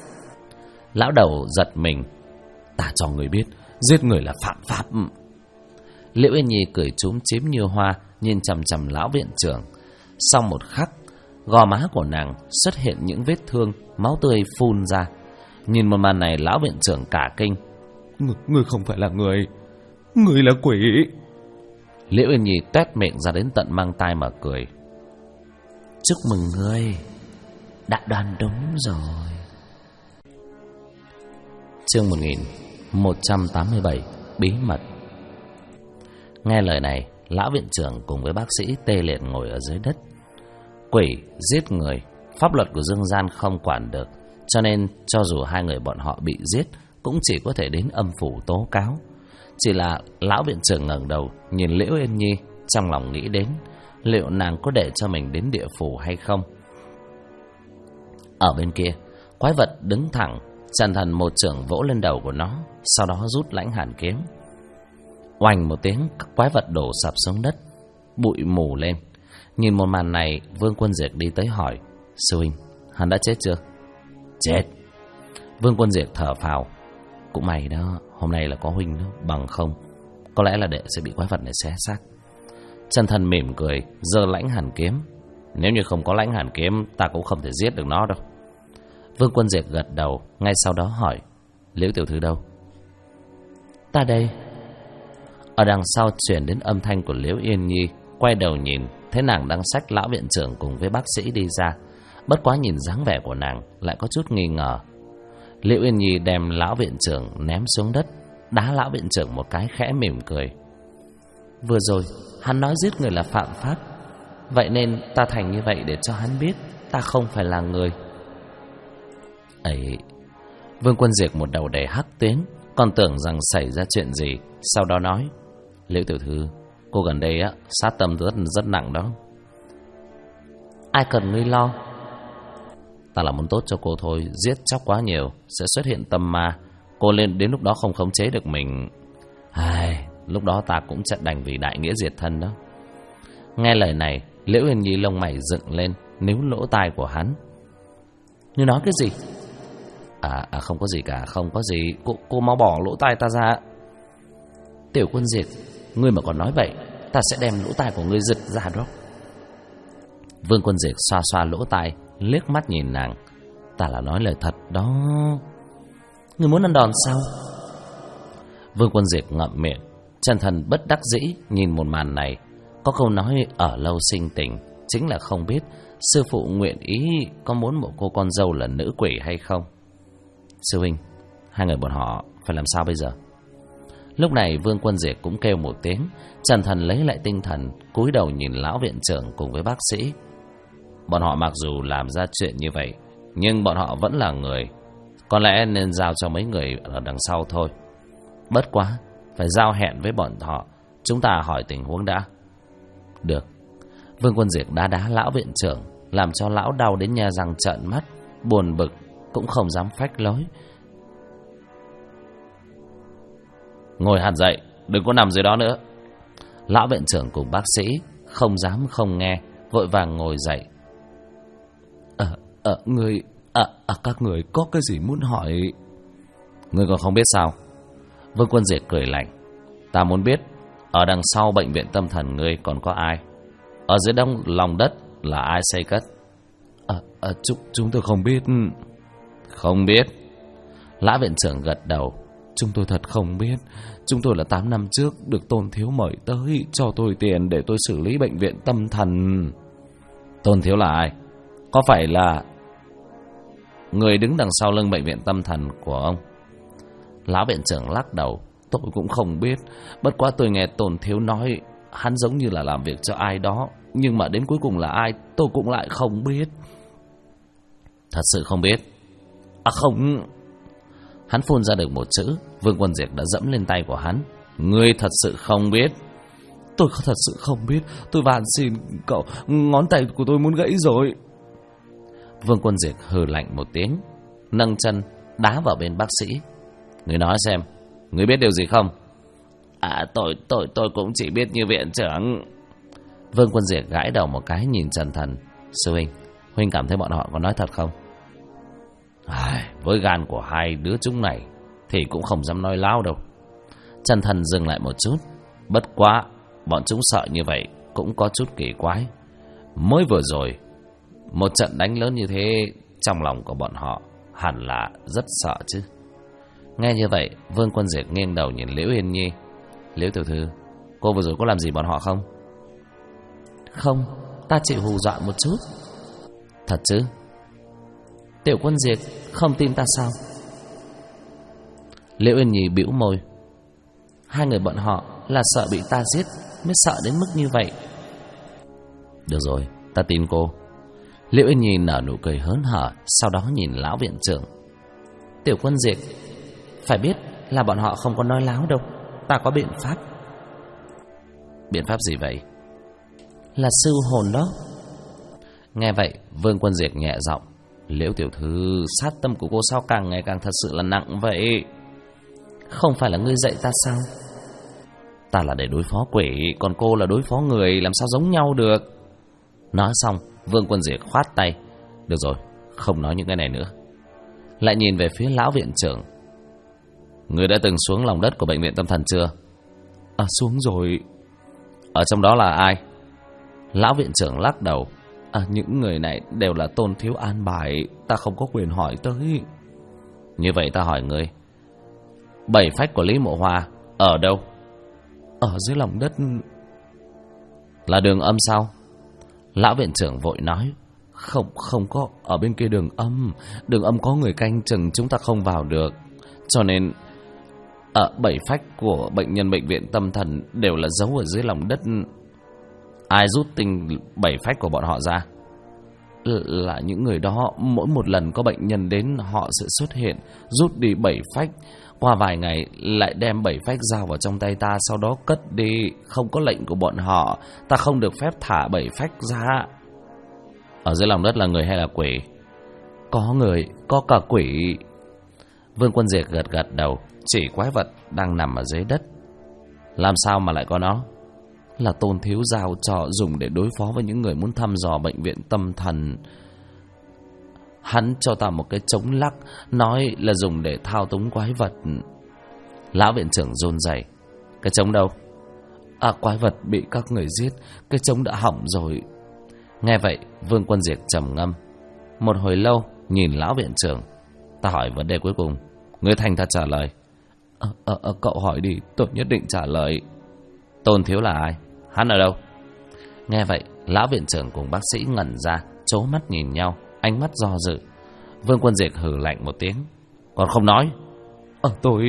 Lão đầu giật mình. Ta cho người biết, giết người là phạm pháp. Liễu Yên Nhi cười chúm chím như hoa, nhìn chằm chằm lão viện trưởng. Sau một khắc, gò má của nàng xuất hiện những vết thương, máu tươi phun ra. Nhìn một màn này, lão viện trưởng cả kinh. Ngươi không phải là người, ngươi là quỷ. Liễu Yên Nhi toét miệng ra đến tận mang tai mà cười. Chúc mừng ngươi, đã đoán đúng rồi. Chương 1187, bí mật. Nghe lời này, lão viện trưởng cùng với bác sĩ tê liệt ngồi ở dưới đất. Quỷ giết người, pháp luật của dương gian không quản được, cho nên cho dù hai người bọn họ bị giết, cũng chỉ có thể đến âm phủ tố cáo. Chỉ là lão viện trưởng ngẩng đầu nhìn Liễu Yên Nhi, trong lòng nghĩ đến liệu nàng có để cho mình đến địa phủ hay không. Ở bên kia, quái vật đứng thẳng. Trần Thần một chưởng vỗ lên đầu của nó, sau đó rút lãnh hàn kiếm. Oành một tiếng, quái vật đổ sập xuống đất, bụi mù lên. Nhìn một màn này, Vương Quân Diệt đi tới hỏi: Sư huynh, hắn đã chết chưa? Chết. Vương Quân Diệt thở phào. Cũng may đó, hôm nay là có huynh đó, bằng không có lẽ là đệ sẽ bị quái vật này xé xác. Trần Thần mỉm cười, giơ lãnh hàn kiếm. Nếu như không có lãnh hàn kiếm, ta cũng không thể giết được nó đâu. Vương Quân Diệt gật đầu, ngay sau đó hỏi: Liễu tiểu thư đâu? Ta đây. Ở đằng sau truyền đến âm thanh của Liễu Yên Nhi. Quay đầu nhìn, thấy nàng đang xách lão viện trưởng cùng với bác sĩ đi ra. Bất quá nhìn dáng vẻ của nàng lại có chút nghi ngờ. Liễu Yên Nhi đem lão viện trưởng ném xuống đất, đá lão viện trưởng một cái, khẽ mỉm cười. Vừa rồi hắn nói giết người là phạm pháp, vậy nên ta thành như vậy để cho hắn biết ta không phải là người. Ấy. Vương Quân Diệt một đầu đầy hắc tuyến, còn tưởng rằng xảy ra chuyện gì, sau đó nói: Liễu tiểu thư, cô gần đây á sát tâm rất nặng đó. Ai cần ngươi lo, ta là muốn tốt cho cô thôi. Giết chóc quá nhiều sẽ xuất hiện tâm ma, cô lên đến lúc đó không khống chế được mình. Lúc đó ta cũng sẽ đành vì đại nghĩa diệt thân đó. Nghe lời này, Liễu Yên Nhi lông mày dựng lên, níu lỗ tai của hắn. Ngươi nói cái gì? Không có gì cả, không có gì. Cô mau bỏ lỗ tai ta ra. Tiểu Quân Diệt, ngươi mà còn nói vậy, ta sẽ đem lỗ tai của ngươi giật ra đó. Vương Quân Diệt xoa xoa lỗ tai, liếc mắt nhìn nàng. Ta là nói lời thật đó. Ngươi muốn ăn đòn sao? Vương Quân Diệt ngậm miệng. Trần Thần bất đắc dĩ nhìn một màn này. Có câu nói ở lâu sinh tình, chính là không biết sư phụ nguyện ý có muốn một cô con dâu là nữ quỷ hay không. Sư huynh, hai người bọn họ phải làm sao bây giờ? Lúc này Vương Quân Diệt cũng kêu một tiếng. Trần Thần lấy lại tinh thần, cúi đầu nhìn lão viện trưởng cùng với bác sĩ. Bọn họ mặc dù làm ra chuyện như vậy, nhưng bọn họ vẫn là người, có lẽ nên giao cho mấy người ở đằng sau thôi. Bất quá phải giao hẹn với bọn họ. Chúng ta hỏi tình huống đã. Được. Vương Quân Diệt đá đá lão viện trưởng, làm cho lão đau đến nhe răng trợn mắt, buồn bực cũng không dám phách lối. Ngồi hẳn dậy, đừng có nằm dưới đó nữa. Lão viện trưởng cùng bác sĩ không dám không nghe, vội vàng ngồi dậy. Các người có cái gì muốn hỏi? Ngươi còn không biết sao? Vương Quân Diệt cười lạnh. Ta muốn biết ở đằng sau bệnh viện tâm thần ngươi còn có ai? Ở dưới đông lòng đất là ai xây cất? Chúng tôi không biết. Không biết? Lão viện trưởng gật đầu. Chúng tôi thật không biết. Chúng tôi là 8 năm trước được Tôn Thiếu mời tới, cho tôi tiền để tôi xử lý bệnh viện tâm thần. Tôn Thiếu là ai? Có phải là người đứng đằng sau lưng bệnh viện tâm thần của ông? Lão viện trưởng lắc đầu. Tôi cũng không biết. Bất quá tôi nghe Tôn Thiếu nói hắn giống như là làm việc cho ai đó, nhưng mà đến cuối cùng là ai tôi cũng lại không biết. Thật sự không biết? Không. Hắn phun ra được một chữ. Vương Quân Diệt đã dẫm lên tay của hắn. Ngươi thật sự không biết? Tôi thật sự không biết. Tôi van xin cậu, ngón tay của tôi muốn gãy rồi. Vương Quân Diệt hừ lạnh một tiếng, nâng chân đá vào bên bác sĩ. Ngươi nói xem, ngươi biết điều gì không? Tôi cũng chỉ biết như viện trưởng. Vương Quân Diệt gãi đầu một cái, nhìn Trần Thần. Sư huynh, huynh cảm thấy bọn họ có nói thật không? Với gan của hai đứa chúng này thì cũng không dám nói láo đâu. Trần Thần dừng lại một chút. Bất quá bọn chúng sợ như vậy cũng có chút kỳ quái. Mới vừa rồi một trận đánh lớn như thế, trong lòng của bọn họ hẳn là rất sợ chứ. Nghe như vậy, Vương Quân Diệt nghiêng đầu nhìn Liễu Yên Nhi. Liễu tiểu thư, cô vừa rồi có làm gì bọn họ không? Không, ta chỉ hù dọa một chút. Thật chứ? Tiểu Quân Diệt không tin ta sao? Liễu Yên Nhi bĩu môi. Hai người bọn họ là sợ bị ta giết mới sợ đến mức như vậy. Được rồi, ta tin cô. Liễu Yên Nhi nở nụ cười hớn hở, sau đó nhìn lão viện trưởng. Tiểu Quân Diệt, phải biết là bọn họ không có nói láo đâu. Ta có biện pháp. Biện pháp gì vậy? Là siêu hồn đó. Nghe vậy, Vương Quân Diệt nhẹ giọng. Liễu tiểu thư, sát tâm của cô sao càng ngày càng thật sự là nặng vậy? Không phải là ngươi dạy ta sao? Ta là để đối phó quỷ, còn cô là đối phó người, làm sao giống nhau được? Nói xong, Vương Quân Diệt khoát tay. Được rồi, không nói những cái này nữa. Lại nhìn về phía lão viện trưởng. Ngươi đã từng xuống lòng đất của bệnh viện tâm thần chưa? Xuống rồi. Ở trong đó là ai? Lão viện trưởng lắc đầu. Những người này đều là Tôn Thiếu an bài, ta không có quyền hỏi tới. Như vậy ta hỏi ngươi, 7 phách của Lý Mộ Hoa ở đâu? Ở dưới lòng đất. Là đường âm sao? Lão viện trưởng vội nói. Không có, ở bên kia đường âm. Đường âm có người canh chừng, chúng ta không vào được. Cho nên 7 phách của bệnh nhân bệnh viện tâm thần đều là giấu ở dưới lòng đất. Ai rút tinh 7 phách của bọn họ ra? Là những người đó. Mỗi một lần có bệnh nhân đến, họ sẽ xuất hiện, rút đi 7 phách. Qua vài ngày lại đem 7 phách giao vào trong tay ta, sau đó cất đi. Không có lệnh của bọn họ, ta không được phép thả 7 phách ra. Ở dưới lòng đất là người hay là quỷ? Có người, có cả quỷ. Vương Quân Diệt gật gật đầu. Chỉ quái vật đang nằm ở dưới đất. Làm sao mà lại có nó? Là Tôn Thiếu giao cho dùng để đối phó với những người muốn thăm dò bệnh viện tâm thần. Hắn cho ta một cái trống lắc, nói là dùng để thao túng quái vật. Lão viện trưởng run rẩy. Cái trống đâu? Quái vật bị các người giết, cái trống đã hỏng rồi. Nghe vậy, Vương Quân Diệt trầm ngâm. Một hồi lâu nhìn lão viện trưởng. Ta hỏi vấn đề cuối cùng, ngươi thành thật trả lời. Cậu hỏi đi, tôi nhất định trả lời. Tôn Thiếu là ai? Hắn ở đâu? Nghe vậy, lão viện trưởng cùng bác sĩ ngẩn ra, trố mắt nhìn nhau, ánh mắt do dự. Vương Quân Diệt hừ lạnh một tiếng. Còn không nói? Tôi...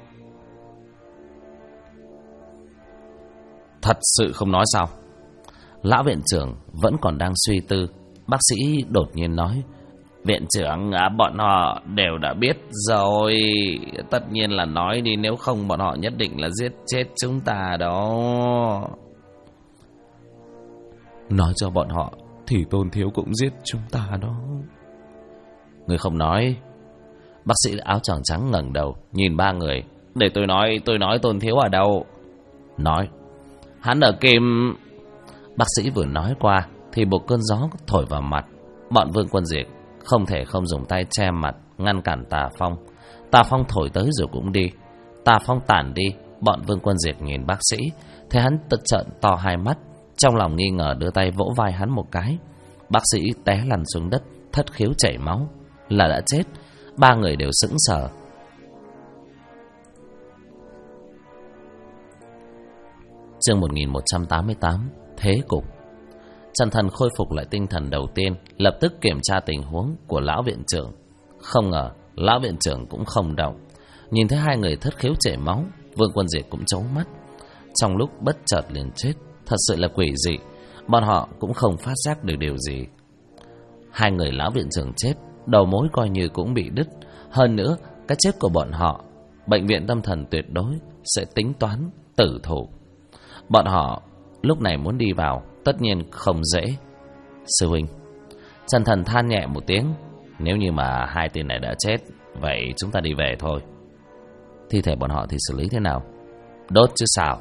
Thật sự không nói sao? Lão viện trưởng vẫn còn đang suy tư. Bác sĩ đột nhiên nói. Viện trưởng, bọn họ đều đã biết rồi. Tất nhiên là nói đi, nếu không bọn họ nhất định là giết chết chúng ta đó. Nói cho bọn họ thì Tôn thiếu cũng giết chúng ta đó. Người không nói. Bác sĩ áo choàng trắng ngẩng đầu nhìn ba người. Để tôi nói Tôn thiếu ở đâu? Nói, hắn ở Kim. Bác sĩ vừa nói qua thì một cơn gió thổi vào mặt. Bọn Vương Quân Diệt không thể không dùng tay che mặt ngăn cản tà phong. Tà phong thổi tới rồi cũng đi. Tà phong tản đi, bọn Vương Quân Diệt nhìn bác sĩ, thấy hắn tật trợn to hai mắt, trong lòng nghi ngờ đưa tay vỗ vai hắn một cái. Bác sĩ té lăn xuống đất, thất khiếu chảy máu, là đã chết. Ba người đều sững sờ. Chương 1188, thế cục. Trần Thần khôi phục lại tinh thần đầu tiên, lập tức kiểm tra tình huống của lão viện trưởng. Không ngờ lão viện trưởng cũng không động. Nhìn thấy hai người thất khiếu chảy máu, Vương Quân Diệt cũng trố mắt. Trong lúc bất chợt liền chết, thật sự là quỷ dị. Bọn họ cũng không phát giác được điều gì. Hai người lão viện trưởng chết, đầu mối coi như cũng bị đứt. Hơn nữa, cái chết của bọn họ, bệnh viện tâm thần tuyệt đối sẽ tính toán tử thủ. Bọn họ lúc này muốn đi vào tất nhiên không dễ. Sư huynh, Trần Thần than nhẹ một tiếng. Nếu như mà hai tên này đã chết, vậy chúng ta đi về thôi. Thi thể bọn họ thì xử lý thế nào? Đốt chứ sao?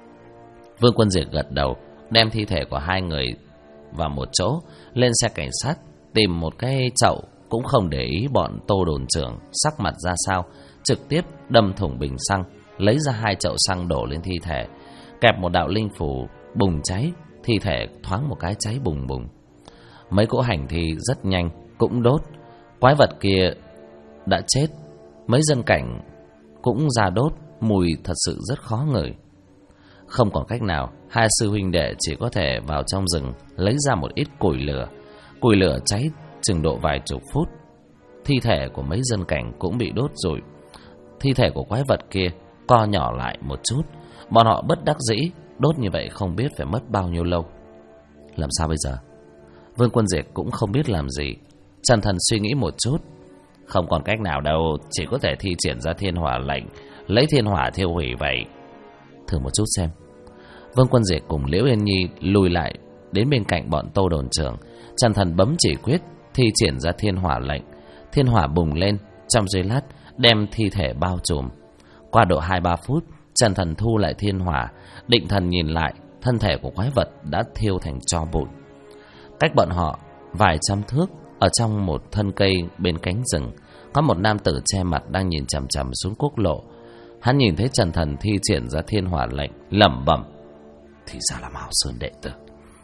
Vương Quân Diệt gật đầu, đem thi thể của hai người vào một chỗ, lên xe cảnh sát, tìm một cái chậu, cũng không để ý bọn Tô đồn trưởng sắc mặt ra sao, trực tiếp đâm thủng bình xăng, lấy ra hai chậu xăng đổ lên thi thể, kẹp một đạo linh phủ bùng cháy, thi thể thoáng một cái cháy bùng bùng. Mấy cỗ hành thi rất nhanh cũng đốt. Quái vật kia đã chết, mấy dân cảnh cũng ra đốt, mùi thật sự rất khó ngửi. Không còn cách nào, hai sư huynh đệ chỉ có thể vào trong rừng lấy ra một ít củi lửa. Củi lửa cháy chừng độ vài chục phút, thi thể của mấy dân cảnh cũng bị đốt rụi. Thi thể của quái vật kia co nhỏ lại một chút. Bọn họ bất đắc dĩ, đốt như vậy không biết phải mất bao nhiêu lâu. Làm sao bây giờ? Vương Quân Diệt cũng không biết làm gì. Trần Thần suy nghĩ một chút. Không còn cách nào đâu, chỉ có thể thi triển ra thiên hỏa lệnh, lấy thiên hỏa thiêu hủy vậy. Thử một chút xem. Vương Quân Diệt cùng Liễu Yên Nhi lùi lại đến bên cạnh bọn Tô đồn trưởng. Trần Thần bấm chỉ quyết, thi triển ra thiên hỏa lệnh. Thiên hỏa bùng lên, trong giây lát đem thi thể bao trùm. Qua độ 2-3 phút, Trần Thần thu lại thiên hỏa, định thần nhìn lại, thân thể của quái vật đã thiêu thành tro bụi. Cách bọn họ vài trăm thước, ở trong một thân cây bên cánh rừng, có một nam tử che mặt đang nhìn chằm chằm xuống quốc lộ. Hắn nhìn thấy Trần Thần thi triển ra thiên hỏa lệnh, lẩm bẩm: thì ra là Mao Sơn đệ tử.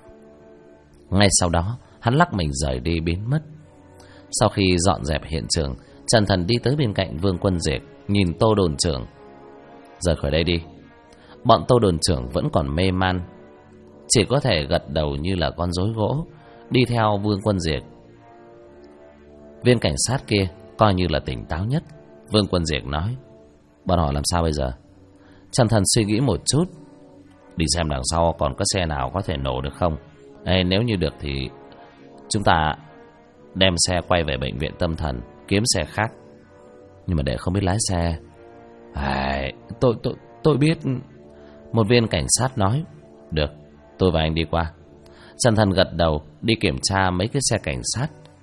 Ngay sau đó, hắn lắc mình rời đi biến mất. Sau khi dọn dẹp hiện trường, Trần Thần đi tới bên cạnh Vương Quân Diệt, nhìn Tô đồn trưởng: rời khỏi đây đi. Bọn Tô đồn trưởng vẫn còn mê man, chỉ có thể gật đầu như là con rối gỗ, đi theo Vương Quân Diệt. Viên cảnh sát kia coi như là tỉnh táo nhất. Vương Quân Diệt nói: bọn họ làm sao bây giờ? Trần Thần suy nghĩ một chút: đi xem đằng sau còn có xe nào có thể nổ được không. Nếu như được thì chúng ta đem xe quay về bệnh viện tâm thần, kiếm xe khác. Nhưng mà để không biết lái xe. Tôi biết. Một viên cảnh sát nói: được, tôi và anh đi qua. Trần Thần gật đầu, đi kiểm tra mấy cái xe cảnh sát.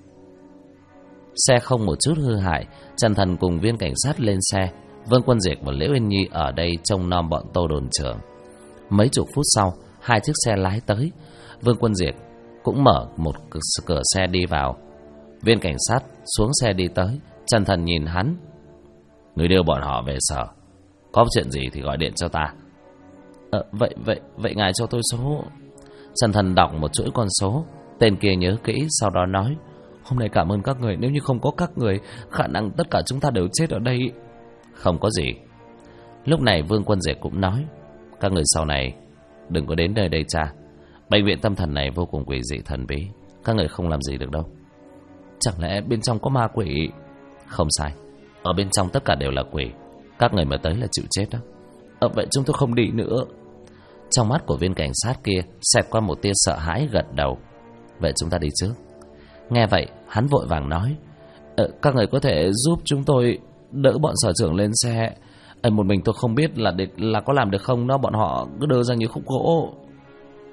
Xe không một chút hư hại. Trần Thần cùng viên cảnh sát lên xe. Vương Quân Diệt và Liễu Yên Nhi ở đây trông nom bọn Tô đồn trưởng. Mấy chục phút sau, hai chiếc xe lái tới. Vương Quân Diệt cũng mở một cửa xe đi vào. Viên cảnh sát xuống xe đi tới. Trần Thần nhìn hắn: người đưa bọn họ về sở, có chuyện gì thì gọi điện cho ta. Vậy ngài cho tôi số. Trần Thần đọc một chuỗi con số. Tên kia nhớ kỹ, sau đó nói: hôm nay cảm ơn các người, nếu như không có các người, khả năng tất cả chúng ta đều chết ở đây. Không có gì. Lúc này Vương Quân Diệt cũng nói: các người sau này đừng có đến nơi đây cha. Bệnh viện tâm thần này vô cùng quỷ dị thần bí, các người không làm gì được đâu. Chẳng lẽ bên trong có ma quỷ? Không sai, ở bên trong tất cả đều là quỷ. Các người mà tới là chịu chết đó. Vậy chúng tôi không đi nữa. Trong mắt của viên cảnh sát kia xẹt qua một tia sợ hãi, gật đầu: vậy chúng ta đi trước. Nghe vậy hắn vội vàng nói: các người có thể giúp chúng tôi đỡ bọn sở trưởng lên xe. Một mình tôi không biết là có làm được không đó. Bọn họ cứ đưa ra như khúc gỗ.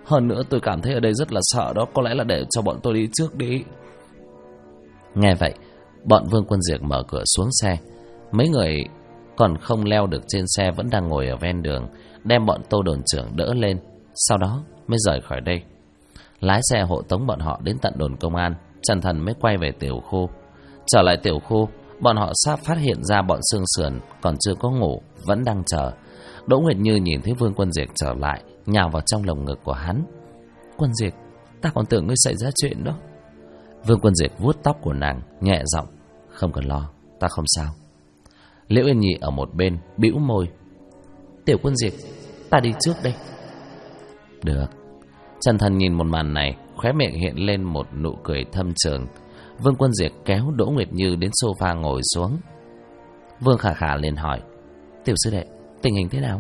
Hơn nữa tôi cảm thấy ở đây rất là sợ đó. Có lẽ là để cho bọn tôi đi trước đi. Nghe vậy, bọn Vương Quân Diệt mở cửa xuống xe. Mấy người còn không leo được trên xe vẫn đang ngồi ở ven đường, đem bọn Tô đồn trưởng đỡ lên, sau đó mới rời khỏi đây. Lái xe hộ tống bọn họ đến tận đồn công an. Trần Thần mới quay về tiểu khu. Trở lại tiểu khu, bọn họ sắp phát hiện ra bọn Sương Sườn còn chưa có ngủ, vẫn đang chờ. Đỗ Nguyệt Như nhìn thấy Vương Quân Diệt trở lại, nhào vào trong lồng ngực của hắn. Quân Diệt, ta còn tưởng ngươi xảy ra chuyện đó. Vương Quân Diệt vuốt tóc của nàng, nhẹ giọng, không cần lo, ta không sao. Liễu Yên Nhi ở một bên bĩu môi. Tiểu Quân Diệt, ta đi trước đây. Được. Trần Thần nhìn một màn này, khóe miệng hiện lên một nụ cười thâm trường. Vương Quân Diệt kéo Đỗ Nguyệt Như đến sofa ngồi xuống. Vương Khả Khả liền hỏi, tiểu sư đệ, tình hình thế nào?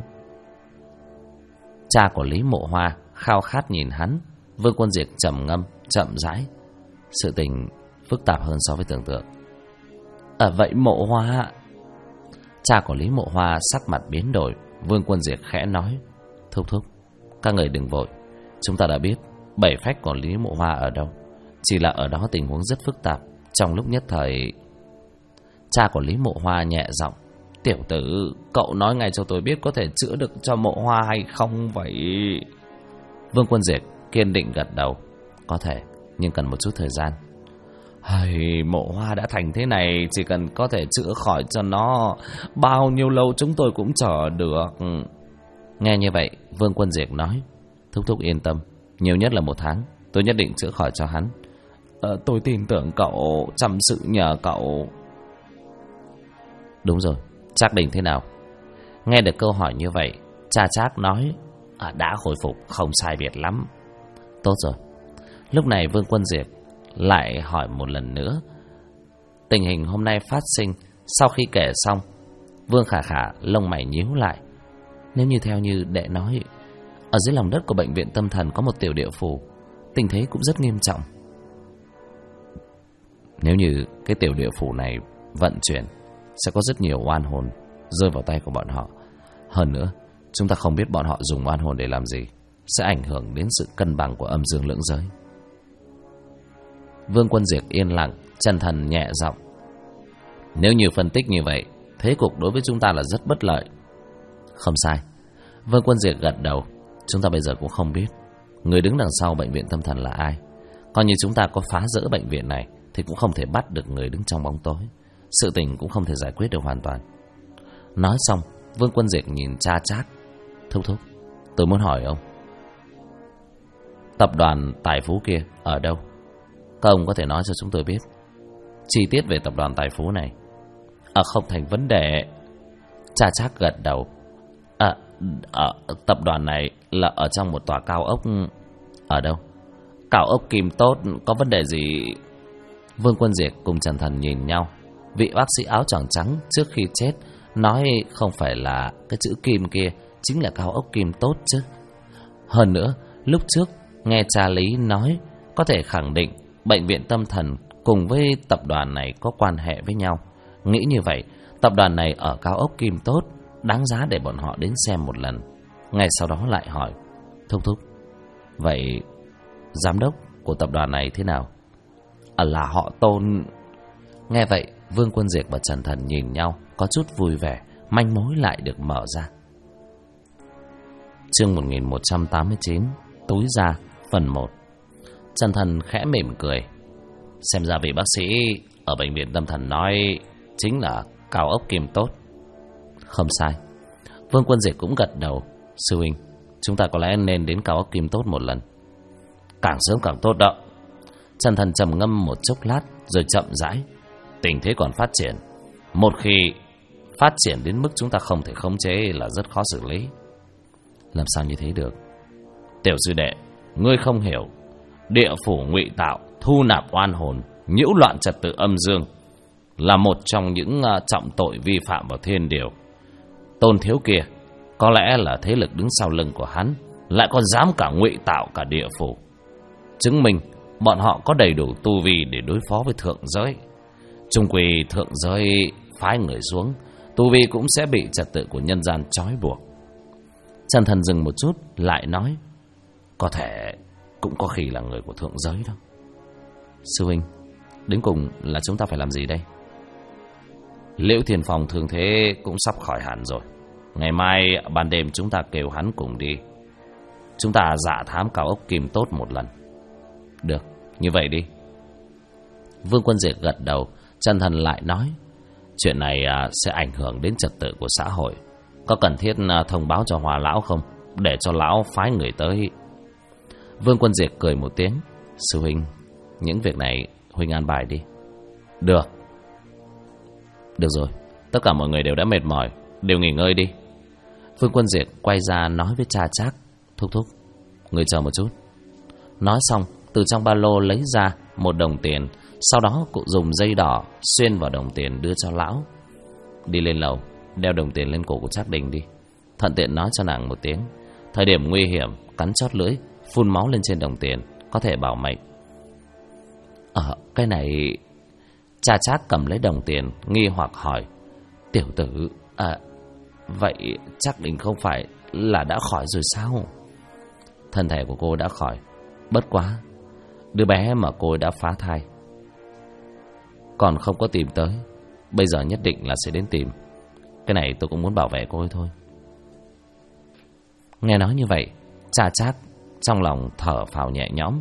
Cha của Lý Mộ Hoa khao khát nhìn hắn. Vương Quân Diệt trầm ngâm, chậm rãi. Sự tình phức tạp hơn so với tưởng tượng. Vậy Mộ Hoa... Cha của Lý Mộ Hoa sắc mặt biến đổi. Vương Quân Diệt khẽ nói, thúc thúc, các người đừng vội. Chúng ta đã biết bảy phách của Lý Mộ Hoa ở đâu, chỉ là ở đó tình huống rất phức tạp. Trong lúc nhất thời... Cha của Lý Mộ Hoa nhẹ giọng, tiểu tử, cậu nói ngay cho tôi biết có thể chữa được cho Mộ Hoa hay không vậy? Vương Quân Diệt kiên định gật đầu, có thể, nhưng cần một chút thời gian. Hay, Mộ Hoa đã thành thế này, chỉ cần có thể chữa khỏi cho nó, bao nhiêu lâu chúng tôi cũng chờ được. Nghe như vậy, Vương Quân Diệt nói, thúc thúc yên tâm, nhiều nhất là 1 tháng, tôi nhất định chữa khỏi cho hắn. Tôi tin tưởng cậu, chăm sự nhờ cậu. Đúng rồi, Trác Đình thế nào? Nghe được câu hỏi như vậy, cha Trác nói, đã hồi phục, không sai biệt lắm. Tốt rồi. Lúc này Vương Quân Diệt lại hỏi một lần nữa. Tình hình hôm nay phát sinh. Sau khi kể xong, Vương Khả Khả lông mày nhíu lại. Nếu như theo như đệ nói, ở dưới lòng đất của bệnh viện tâm thần có một tiểu địa phủ, tình thế cũng rất nghiêm trọng. Nếu như cái tiểu địa phủ này vận chuyển, sẽ có rất nhiều oan hồn rơi vào tay của bọn họ. Hơn nữa, chúng ta không biết bọn họ dùng oan hồn để làm gì, sẽ ảnh hưởng đến sự cân bằng của âm dương lưỡng giới. Vương Quân Diệt yên lặng. Trần Thần nhẹ giọng, nếu như phân tích như vậy, thế cục đối với chúng ta là rất bất lợi. Không sai. Vương Quân Diệt gật đầu. Chúng ta bây giờ cũng không biết người đứng đằng sau bệnh viện tâm thần là ai. Coi như chúng ta có phá rỡ bệnh viện này thì cũng không thể bắt được người đứng trong bóng tối. Sự tình cũng không thể giải quyết được hoàn toàn. Nói xong, Vương Quân Diệt nhìn cha Trác. Thúc thúc, tôi muốn hỏi ông, tập đoàn Tài Phú kia ở đâu? Các ông có thể nói cho chúng tôi biết chi tiết về tập đoàn Tài Phú này. Không thành vấn đề. Cha Trác gật đầu. Tập đoàn này là ở trong một tòa cao ốc. Ở đâu? Cao ốc Kim Tốt. Có vấn đề gì? Vương Quân Diệt cùng Trần Thần nhìn nhau. Vị bác sĩ áo choàng trắng trước khi chết nói không phải là cái chữ Kim kia chính là cao ốc Kim Tốt chứ. Hơn nữa, lúc trước nghe cha Lý nói, có thể khẳng định bệnh viện tâm thần cùng với tập đoàn này có quan hệ với nhau. Nghĩ như vậy, tập đoàn này ở cao ốc Kim Tốt, đáng giá để bọn họ đến xem một lần. Ngay sau đó lại hỏi, thúc thúc, vậy giám đốc của tập đoàn này thế nào? Là họ Tôn. Nghe vậy, Vương Quân Diệt và Trần Thần nhìn nhau, có chút vui vẻ. Manh mối lại được mở ra. Chương 1189, Túi Ra, phần 1. Trần Thần khẽ mỉm cười. Xem ra vị bác sĩ ở bệnh viện tâm thần nói chính là cao ốc Kim Tốt. Không sai. Vương Quân Diệt cũng gật đầu. Sư huynh, chúng ta có lẽ nên đến cao ốc Kim Tốt một lần. Càng sớm càng tốt đó. Trần Thần trầm ngâm một chốc lát rồi chậm rãi. Tình thế còn phát triển. Một khi phát triển đến mức chúng ta không thể khống chế là rất khó xử lý. Làm sao như thế được? Tiểu sư đệ, ngươi không hiểu. Địa phủ ngụy tạo, thu nạp oan hồn, nhiễu loạn trật tự âm dương là một trong những trọng tội vi phạm vào thiên điều. Tôn thiếu kia có lẽ là thế lực đứng sau lưng của hắn, lại còn dám cả ngụy tạo cả địa phủ, chứng minh bọn họ có đầy đủ tu vi để đối phó với thượng giới. Chung quy thượng giới phái người xuống, tu vi cũng sẽ bị trật tự của nhân gian trói buộc. Trần Thần dừng một chút lại nói, Có thể cũng có khi là người của thượng giới đó. Sư huynh, đến cùng là chúng ta phải làm gì đây? Liễu Thiên Phong thương thế cũng sắp khỏi hẳn rồi. Ngày mai ban đêm chúng ta kêu hắn cùng đi. Chúng ta dã thám cao ốc Kim Tốt một lần. Được, như vậy đi. Vương Quân Diệt gật đầu. Chân Thần lại nói, chuyện này sẽ ảnh hưởng đến trật tự của xã hội. Có cần thiết thông báo cho Hòa lão không, để cho lão phái người tới? Vương Quân Diệt cười một tiếng. Sư huynh, những việc này huynh an bài đi. Được. Được rồi, tất cả mọi người đều đã mệt mỏi, đều nghỉ ngơi đi. Vương Quân Diệt quay ra nói với cha Trác, thúc thúc, người chờ một chút. Nói xong, từ trong ba lô lấy ra một đồng tiền. Sau đó cụ dùng dây đỏ xuyên vào đồng tiền đưa cho lão. Đi lên lầu, đeo đồng tiền lên cổ của Trác Đình đi. Thuận tiện nói cho nàng một tiếng, thời điểm nguy hiểm cắn chót lưỡi, phun máu lên trên đồng tiền, có thể bảo mệnh. Cái này... Cha Trác cầm lấy đồng tiền, nghi hoặc hỏi, tiểu tử, vậy Trác Đình không phải là đã khỏi rồi sao? Thân thể của cô đã khỏi, bất quá đứa bé mà cô đã phá thai còn không có tìm tới, bây giờ nhất định là sẽ đến tìm. Cái này tôi cũng muốn bảo vệ cô ấy thôi. Nghe nói như vậy, cha Trác trong lòng thở phào nhẹ nhõm.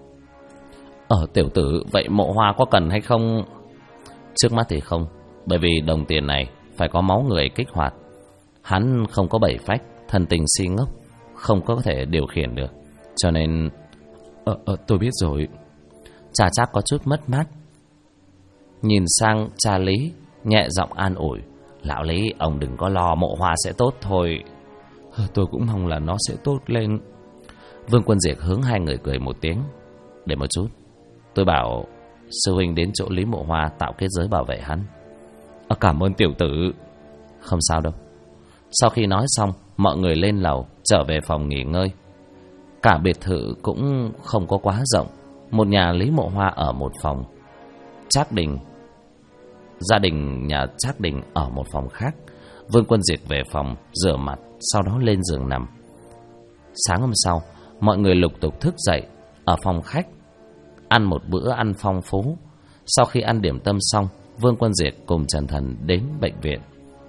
Tiểu tử, vậy Mộ Hoa có cần hay không? Trước mắt thì không, bởi vì đồng tiền này phải có máu người kích hoạt. Hắn không có bảy phách, thần tình si ngốc, không có thể điều khiển được, cho nên... tôi biết rồi. Cha Trác có chút mất mát, nhìn sang cha Lý, nhẹ giọng an ủi. Lão Lý, ông đừng có lo, Mộ Hoa sẽ tốt thôi. Tôi cũng mong là nó sẽ tốt lên. Vương Quân Diệt hướng hai người cười một tiếng. Để một chút, tôi bảo sư huynh đến chỗ Lý Mộ Hoa tạo kết giới bảo vệ hắn. Cảm ơn tiểu tử. Không sao đâu. Sau khi nói xong, mọi người lên lầu trở về phòng nghỉ ngơi. Cả biệt thự cũng không có quá rộng, một nhà Lý Mộ Hoa ở một phòng, Trác Đình, gia đình nhà Trác Đình ở một phòng khác. Vương Quân Diệt về phòng rửa mặt, sau đó lên giường nằm. Sáng hôm sau, mọi người lục tục thức dậy ở phòng khách, ăn một bữa ăn phong phú. Sau khi ăn điểm tâm xong, Vương Quân Diệt cùng Trần Thần đến bệnh viện.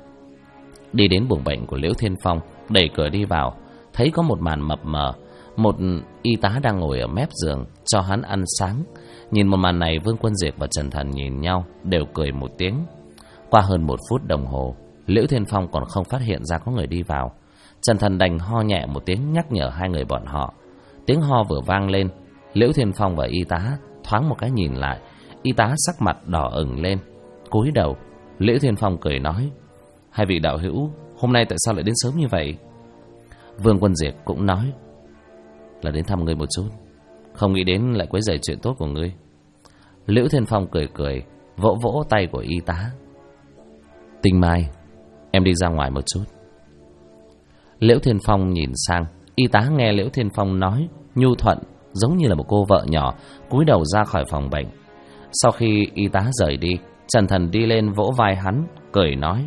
Đi đến buồng bệnh của Liễu Thiên Phong, đẩy cửa đi vào, thấy có một màn mập mờ. Một y tá đang ngồi ở mép giường cho hắn ăn sáng. Nhìn một màn này, Vương Quân Diệt và Trần Thần nhìn nhau, đều cười một tiếng. Qua hơn 1 phút đồng hồ, Liễu Thiên Phong còn không phát hiện ra có người đi vào. Trần Thần đành ho nhẹ một tiếng nhắc nhở hai người bọn họ. Tiếng ho vừa vang lên, Liễu Thiên Phong và y tá thoáng một cái nhìn lại. Y tá sắc mặt đỏ ửng lên, cúi đầu. Liễu Thiên Phong cười nói, hai vị đạo hữu, hôm nay tại sao lại đến sớm như vậy? Vương Quân Diệt cũng nói, là đến thăm ngươi một chút, không nghĩ đến lại quấy rầy chuyện tốt của ngươi. Liễu Thiên Phong cười cười, vỗ vỗ tay của y tá. Tinh Mai, em đi ra ngoài một chút. Liễu Thiên Phong nhìn sang, y tá nghe Liễu Thiên Phong nói nhu thuận, giống như là một cô vợ nhỏ, cúi đầu ra khỏi phòng bệnh. Sau khi y tá rời đi, Trần Thần đi lên vỗ vai hắn, cười nói,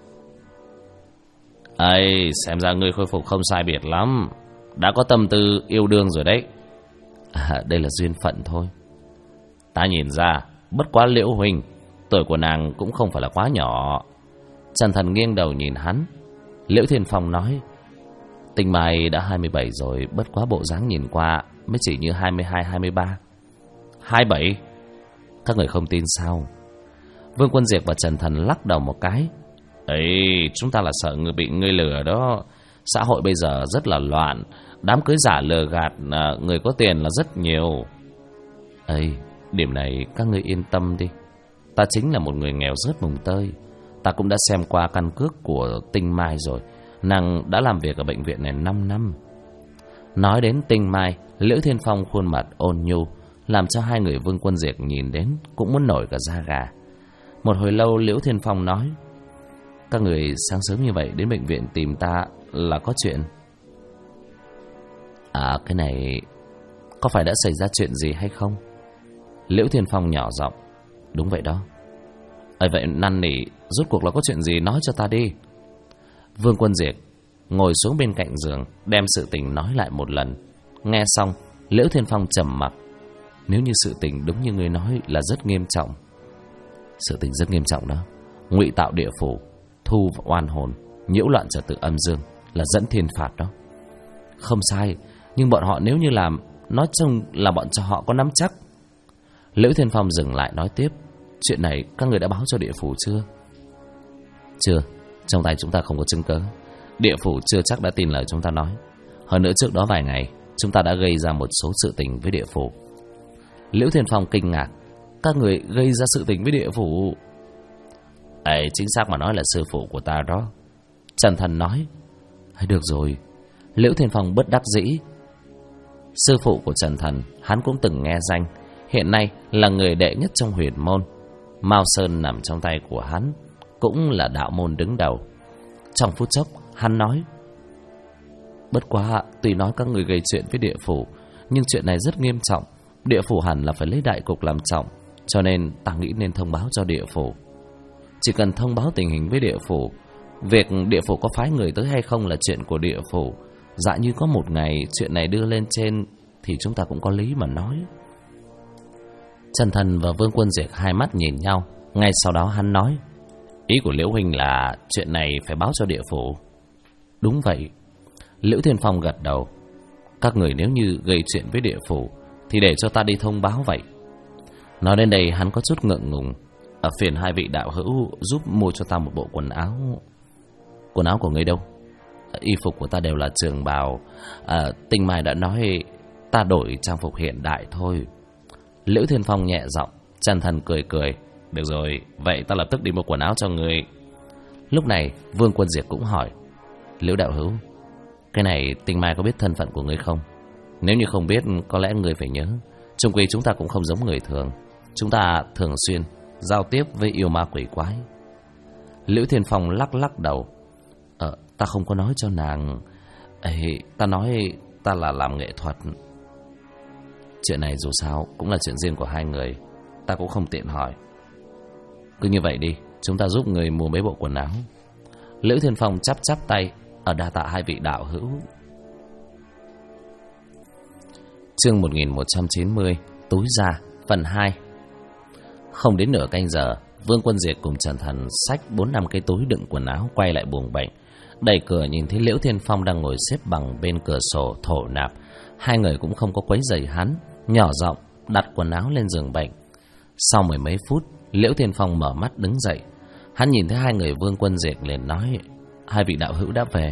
ây, xem ra ngươi khôi phục không sai biệt lắm, đã có tâm tư yêu đương rồi đấy. Đây là duyên phận thôi. Ta nhìn ra, bất quá Liễu huynh, tuổi của nàng cũng không phải là quá nhỏ. Trần Thần nghiêng đầu nhìn hắn. Liễu Thiên Phong nói, Tinh Mai đã 27 rồi, bất quá bộ dáng nhìn qua mới chỉ như 22, 23. 27? Các người không tin sao? Vương Quân Diệt và Trần Thần lắc đầu một cái. Ấy, chúng ta là sợ người bị ngươi lừa đó. Xã hội bây giờ rất là loạn, đám cưới giả lừa gạt người có tiền là rất nhiều. Ấy, điểm này các ngươi yên tâm đi. Ta chính là một người nghèo rớt mùng tơi. Ta cũng đã xem qua căn cước của Tinh Mai rồi. Nàng đã làm việc ở bệnh viện này 5 năm. Nói đến Tinh Mai, Liễu Thiên Phong khuôn mặt ôn nhu, làm cho hai người Vương Quân Diệt nhìn đến cũng muốn nổi cả da gà. Một hồi lâu Liễu Thiên Phong nói, các người sáng sớm như vậy đến bệnh viện tìm ta là có chuyện? Cái này có phải đã xảy ra chuyện gì hay không? Liễu Thiên Phong nhỏ giọng, đúng vậy đó. Vậy năn nỉ, rốt cuộc là có chuyện gì, nói cho ta đi. Vương Quân Diệt ngồi xuống bên cạnh giường, đem sự tình nói lại một lần. Nghe xong, Liễu Thiên Phong trầm mặc. Nếu như sự tình đúng như người nói là rất nghiêm trọng. Sự tình rất nghiêm trọng đó. Ngụy tạo địa phủ, thu oan hồn, nhiễu loạn trật tự âm dương, là dẫn thiên phạt đó. Không sai, nhưng bọn họ nếu như làm, nói chung là bọn cho họ có nắm chắc. Liễu Thiên Phong dừng lại nói tiếp. Chuyện này các người đã báo cho địa phủ chưa? Chưa, trong tay chúng ta không có chứng cớ. Địa phủ chưa chắc đã tin lời chúng ta nói. Hơn nữa trước đó vài ngày chúng ta đã gây ra một số sự tình với địa phủ. Liễu Thiên Phong kinh ngạc. Các người gây ra sự tình với địa phủ? Chính xác mà nói là sư phụ của ta đó, Trần Thần nói. Được rồi. Liễu Thiên Phong bất đắc dĩ. Sư phụ của Trần Thần hắn cũng từng nghe danh, hiện nay là người đệ nhất trong huyền môn. Mao Sơn nằm trong tay của hắn, cũng là đạo môn đứng đầu. Trong phút chốc hắn nói, bất quá tuy nói các người gây chuyện với địa phủ, nhưng chuyện này rất nghiêm trọng. Địa phủ hẳn là phải lấy đại cục làm trọng, cho nên ta nghĩ nên thông báo cho địa phủ. Chỉ cần thông báo tình hình với địa phủ, việc địa phủ có phái người tới hay không là chuyện của địa phủ. Dạ như có một ngày chuyện này đưa lên trên thì chúng ta cũng có lý mà nói. Trần Thần và Vương Quân Diệt hai mắt nhìn nhau. Ngay sau đó hắn nói, ý của Liễu huynh là chuyện này phải báo cho địa phủ. Đúng vậy. Liễu Thiên Phong gật đầu. Các người nếu như gây chuyện với địa phủ thì để cho ta đi thông báo vậy. Nói đến đây hắn có chút ngượng ngùng. Phiền hai vị đạo hữu giúp mua cho ta một bộ quần áo. Quần áo của ngươi đâu? Y phục của ta đều là trường bào. Tinh Mai đã nói ta đổi trang phục hiện đại thôi. Liễu Thiên Phong nhẹ giọng. Trần Thần cười cười. Được rồi, vậy ta lập tức đi mua quần áo cho ngươi. Lúc này Vương Quân Diệt cũng hỏi, Liễu đạo hữu, cái này Tinh Mai có biết thân phận của ngươi không? Nếu như không biết, có lẽ ngươi phải nhớ, chung quy chúng ta cũng không giống người thường. Chúng ta thường xuyên giao tiếp với yêu ma quỷ quái. Liễu Thiên Phong lắc lắc đầu. Ta không có nói cho nàng. Ta nói ta là làm nghệ thuật. Chuyện này dù sao cũng là chuyện riêng của hai người, ta cũng không tiện hỏi. Cứ như vậy đi, chúng ta giúp người mua mấy bộ quần áo. Liễu Thiên Phong chắp chắp tay. Đa tạ hai vị đạo hữu. Chương 1190 Túi ra phần 2. Không đến nửa canh giờ, Vương Quân Diệt cùng Trần Thần xách 4-5 cái túi đựng quần áo quay lại buồng bệnh. Đẩy cửa nhìn thấy Liễu Thiên Phong đang ngồi xếp bằng bên cửa sổ thổ nạp. Hai người cũng không có quấy rầy hắn, nhỏ giọng đặt quần áo lên giường bệnh. Sau mười mấy phút, Liễu Thiên Phong mở mắt đứng dậy. Hắn nhìn thấy hai người Vương Quân Diệt liền nói, hai vị đạo hữu đã về.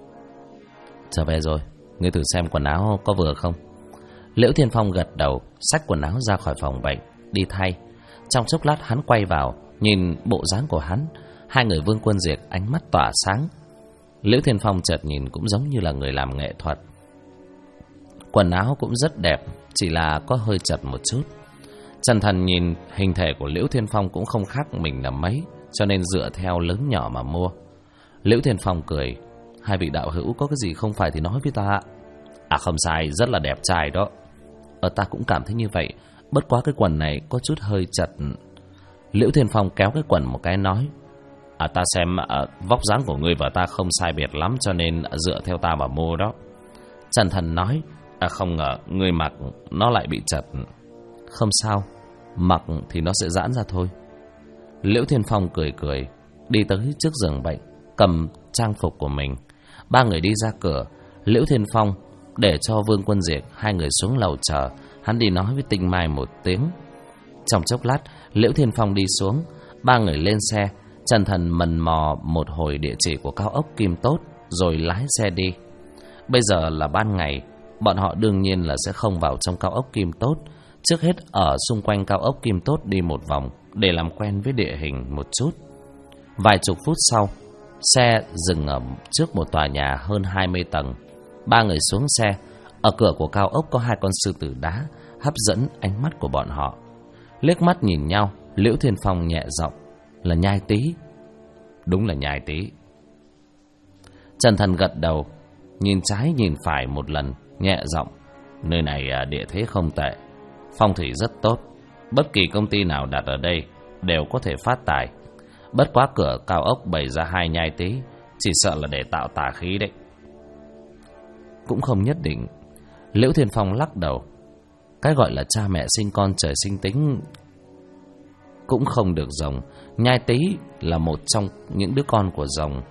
Trở về rồi, ngươi thử xem quần áo có vừa không? Liễu Thiên Phong gật đầu, xách quần áo ra khỏi phòng bệnh, đi thay. Trong chốc lát hắn quay vào, nhìn bộ dáng của hắn. Hai người Vương Quân Diệt ánh mắt tỏa sáng. Liễu Thiên Phong chợt nhìn cũng giống như là người làm nghệ thuật. Quần áo cũng rất đẹp, chỉ là có hơi chật một chút. Trần Thần nhìn hình thể của Liễu Thiên Phong cũng không khác mình là mấy, cho nên dựa theo lớn nhỏ mà mua. Liễu Thiên Phong cười, hai vị đạo hữu có cái gì không phải thì nói với ta. Không sai, rất là đẹp trai đó. Ta cũng cảm thấy như vậy, bất quá cái quần này có chút hơi chật. Liễu Thiên Phong kéo cái quần một cái nói, ta xem vóc dáng của ngươi và ta không sai biệt lắm, cho nên dựa theo ta mà mua đó. Trần Thần nói, không ngờ ngươi mặc nó lại bị chật. Không sao, mặc thì nó sẽ giãn ra thôi. Liễu Thiên Phong cười cười, đi tới trước giường bệnh, cầm trang phục của mình. Ba người đi ra cửa. Liễu Thiên Phong để cho Vương Quân Diệt hai người xuống lầu chờ, hắn đi nói với Tinh Mai một tiếng. Trong chốc lát, Liễu Thiên Phong đi xuống, ba người lên xe. Trần Thần mần mò một hồi địa chỉ của cao ốc Kim Tốt, rồi lái xe đi. Bây giờ là ban ngày, bọn họ đương nhiên là sẽ không vào trong cao ốc Kim Tốt. Trước hết ở xung quanh cao ốc Kim Tốt đi một vòng để làm quen với địa hình một chút. Vài chục phút sau, xe dừng ở trước một tòa nhà hơn 20 tầng. Ba người xuống xe. Ở cửa của cao ốc có hai con sư tử đá hấp dẫn ánh mắt của bọn họ. Liếc mắt nhìn nhau, Liễu Thiên Phong nhẹ giọng, là Nhai Tý. Đúng là Nhai Tý. Trần Thần gật đầu, nhìn trái nhìn phải một lần, nhẹ giọng, nơi này địa thế không tệ, phong thủy rất tốt, bất kỳ công ty nào đặt ở đây đều có thể phát tài. Bất quá cửa cao ốc bày ra hai Nhai Tý, chỉ sợ là để tạo tà khí đấy. Cũng không nhất định. Liễu Thiên Phong lắc đầu. Cái gọi là cha mẹ sinh con trời sinh tính cũng không được rồng. Nhai Tý là một trong những đứa con của rồng,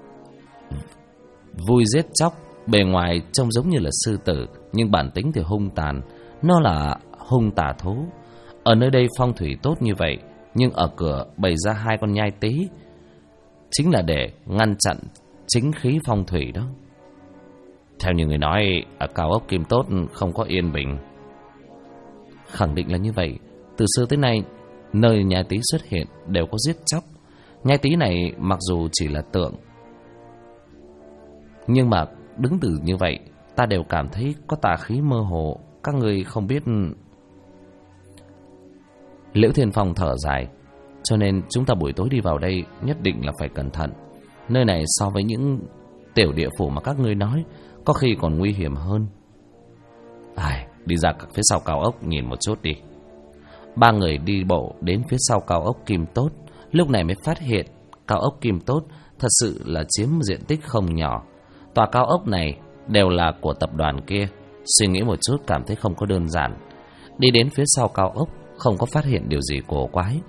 vui giết chóc, bề ngoài trông giống như là sư tử, nhưng bản tính thì hung tàn. Nó là hung tà thú. Ở nơi đây phong thủy tốt như vậy, nhưng ở cửa bày ra 2 con nhai Tý, chính là để ngăn chặn chính khí phong thủy đó. Theo như người nói, ở cao ốc Kim Tốt không có yên bình. Khẳng định là như vậy. Từ xưa tới nay, nơi nhai Tý xuất hiện đều có giết chóc. Nhai Tý này mặc dù chỉ là tượng, nhưng mà đứng từ như vậy, ta đều cảm thấy có tà khí mơ hồ. Các người không biết. Liễu Thiên Phong thở dài. Cho nên chúng ta buổi tối đi vào đây nhất định là phải cẩn thận. Nơi này so với những tiểu địa phủ mà các ngươi nói, có khi còn nguy hiểm hơn. Đi ra phía sau cao ốc nhìn một chút đi. 3 người đi bộ đến phía sau cao ốc Kim Tốt. Lúc này mới phát hiện cao ốc Kim Tốt thật sự là chiếm diện tích không nhỏ. Tòa cao ốc này đều là của tập đoàn kia. Suy nghĩ một chút cảm thấy không có đơn giản. Đi đến phía sau cao ốc không có phát hiện điều gì cổ quái.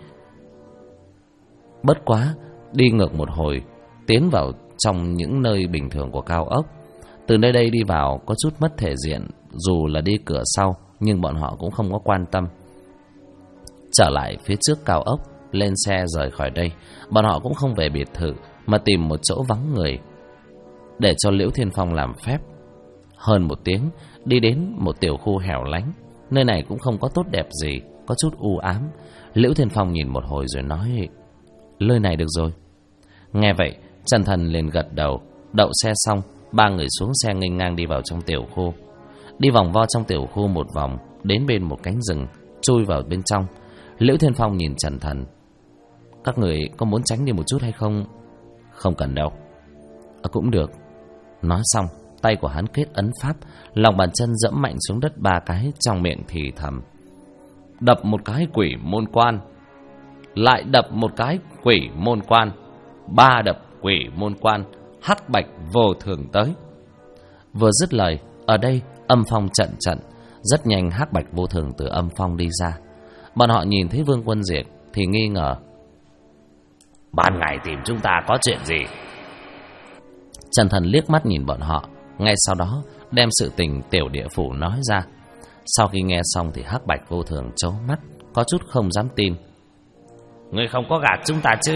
Bất quá đi ngược một hồi, tiến vào trong những nơi bình thường của cao ốc. Từ nơi đây đi vào có chút mất thể diện. Dù là đi cửa sau, nhưng bọn họ cũng không có quan tâm. Trở lại phía trước cao ốc, lên xe rời khỏi đây. Bọn họ cũng không về biệt thự, mà tìm một chỗ vắng người để cho Liễu Thiên Phong làm phép. Hơn 1 tiếng đi đến một tiểu khu hẻo lánh. Nơi này cũng không có tốt đẹp gì, có chút u ám. Liễu Thiên Phong nhìn một hồi rồi nói: nơi này được rồi. Nghe vậy Trần Thần liền gật đầu. Đậu xe xong, 3 người xuống xe nghênh ngang đi vào trong tiểu khu. Đi vòng vo trong tiểu khu một vòng, đến bên một cánh rừng, chui vào bên trong. Liễu Thiên Phong nhìn Trần Thần: các người có muốn tránh đi một chút hay không? Không cần đâu. Cũng được. Nói xong, tay của hắn kết ấn pháp, lòng bàn chân dẫm mạnh xuống đất 3 cái, trong miệng thì thầm: đập một cái quỷ môn quan, lại đập một cái quỷ môn quan, 3 đập quỷ môn quan, hắc bạch vô thường tới. Vừa dứt lời, ở đây âm phong trận trận. Rất nhanh hắc bạch vô thường từ âm phong đi ra. Bọn họ nhìn thấy Vương Quân Diệt thì nghi ngờ: ban ngày tìm chúng ta có chuyện gì? Trần Thần liếc mắt nhìn bọn họ, ngay sau đó đem sự tình tiểu địa phủ nói ra. Sau khi nghe xong thì hắc bạch vô thường trố mắt, có chút không dám tin. Ngươi không có gạt chúng ta chứ?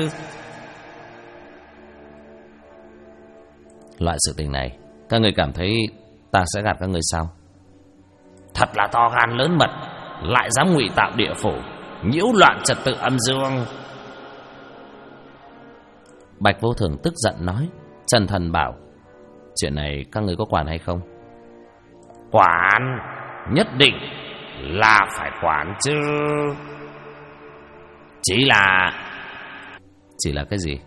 Loại sự tình này các người cảm thấy ta sẽ gạt các người sao? Thật là to gan lớn mật, lại dám ngụy tạo địa phủ, nhiễu loạn trật tự âm dương. Bạch vô thường tức giận nói. Trần Thần bảo: chuyện này các người có quản hay không? Quản, nhất định là phải quản chứ. Chỉ là cái gì?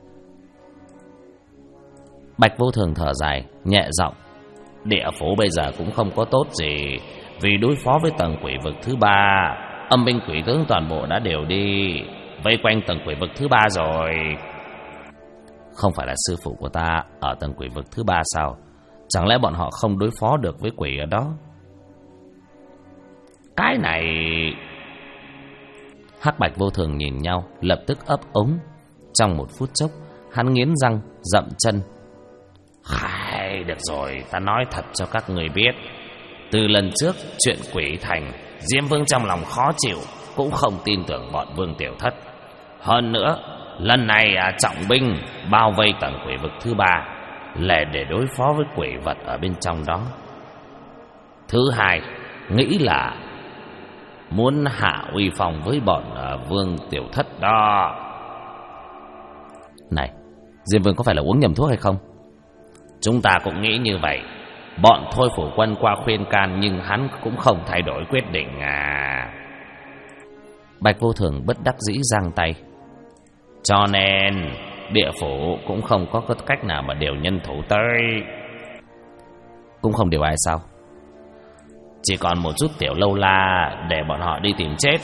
Bạch vô thường thở dài, nhẹ giọng: địa phủ bây giờ cũng không có tốt gì. Vì đối phó với tầng quỷ vực thứ 3, âm binh quỷ tướng toàn bộ đã đều đi vây quanh tầng quỷ vực thứ 3 rồi. Không phải là sư phụ của ta ở tầng quỷ vực thứ 3 sao? Chẳng lẽ bọn họ không đối phó được với quỷ ở đó? Cái này... Hắc bạch vô thường nhìn nhau, lập tức ấp ống. Trong một phút chốc, hắn nghiến răng, dậm chân. Được rồi, ta nói thật cho các người biết. Từ lần trước chuyện quỷ thành, Diêm Vương trong lòng khó chịu, cũng không tin tưởng bọn Vương Tiểu Thất. Hơn nữa, lần này trọng binh bao vây tầng quỷ vực thứ 3 là để đối phó với quỷ vật ở bên trong đó. Thứ hai, nghĩ là muốn hạ uy phong với bọn Vương Tiểu Thất đó. Này, Diêm Vương có phải là uống nhầm thuốc hay không? Chúng ta cũng nghĩ như vậy. Bọn Thôi Phủ Quân qua khuyên can, nhưng hắn cũng không thay đổi quyết định Bạch vô thường bất đắc dĩ giang tay. Cho nên địa phủ cũng không có cách nào mà điều nhân thủ tới. Cũng không điều ai sao? Chỉ còn một chút tiểu lâu la để bọn họ đi tìm chết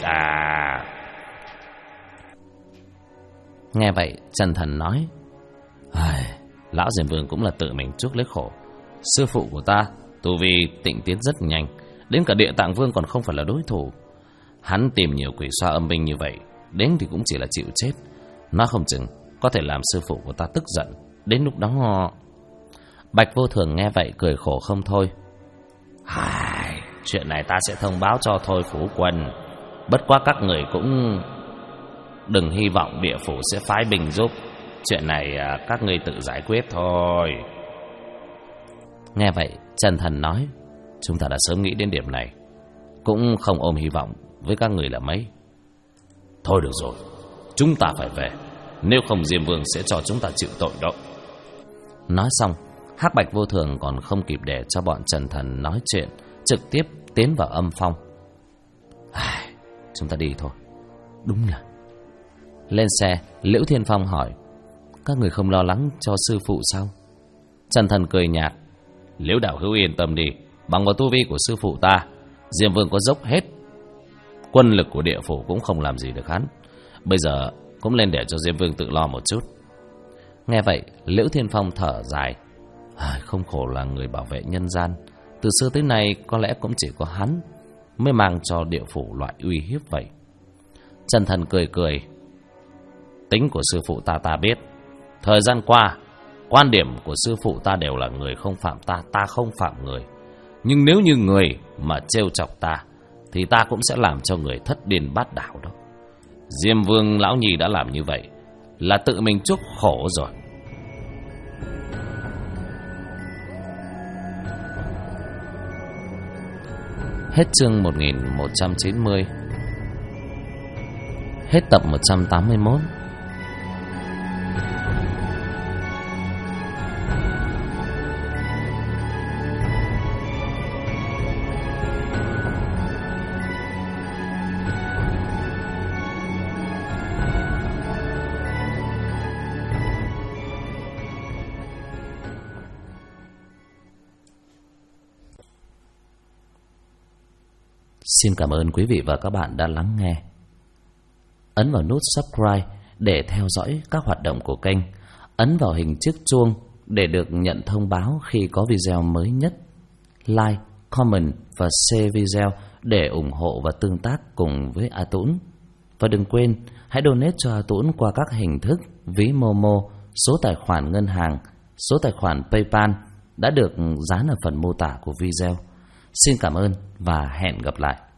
Nghe vậy Trần Thần nói: lão Diêm Vương cũng là tự mình chuốc lấy khổ. Sư phụ của ta Tu vi tịnh tiến rất nhanh, đến cả Địa Tạng Vương còn không phải là đối thủ. Hắn tìm nhiều quỷ xoa âm binh như vậy, đến thì cũng chỉ là chịu chết. Nó không chừng có thể làm sư phụ của ta tức giận. Đến lúc đó... Bạch Vô Thường nghe vậy cười khổ không thôi. Chuyện này ta sẽ thông báo cho Thôi Phú Quân. Bất quá các người cũng đừng hy vọng địa phủ sẽ phái binh giúp. Chuyện này các ngươi tự giải quyết thôi. Nghe vậy Trần Thần nói, chúng ta đã sớm nghĩ đến điểm này, cũng không ôm hy vọng với các người là mấy. Thôi được rồi, chúng ta phải về, nếu không Diêm Vương sẽ cho chúng ta chịu tội đó. Nói xong, Hắc Bạch Vô Thường còn không kịp để cho bọn Trần Thần nói chuyện, trực tiếp tiến vào âm phong. Chúng ta đi thôi. Đúng là. Lên xe, Liễu Thiên Phong hỏi, các người không lo lắng cho sư phụ sao? Trần Thần cười nhạt, Liễu đạo hữu yên tâm đi, bằng vào tu vi của sư phụ ta, Diêm Vương có dốc hết quân lực của địa phủ cũng không làm gì được hắn. Bây giờ cũng lên để cho Diêm Vương tự lo một chút. Nghe vậy, Liễu Thiên Phong thở dài, không khổ là người bảo vệ nhân gian, từ xưa tới nay có lẽ cũng chỉ có hắn mới mang cho địa phủ loại uy hiếp vậy. Trần Thần cười cười, tính của sư phụ ta biết. Thời gian qua, quan điểm của sư phụ ta đều là người không phạm ta, ta không phạm người. Nhưng nếu như người mà trêu chọc ta, thì ta cũng sẽ làm cho người thất điên bát đảo đó. Diêm Vương lão nhì đã làm như vậy là tự mình chuốc khổ rồi. Hết chương 1190. Hết tập 181. Xin cảm ơn quý vị và các bạn đã lắng nghe. Ấn vào nút subscribe để theo dõi các hoạt động của kênh. Ấn vào hình chiếc chuông để được nhận thông báo khi có video mới nhất. Like, comment và share video để ủng hộ và tương tác cùng với A Tũng. Và đừng quên, hãy donate cho A Tũng qua các hình thức ví Momo, số tài khoản ngân hàng, số tài khoản PayPal đã được dán ở phần mô tả của video. Xin cảm ơn và hẹn gặp lại.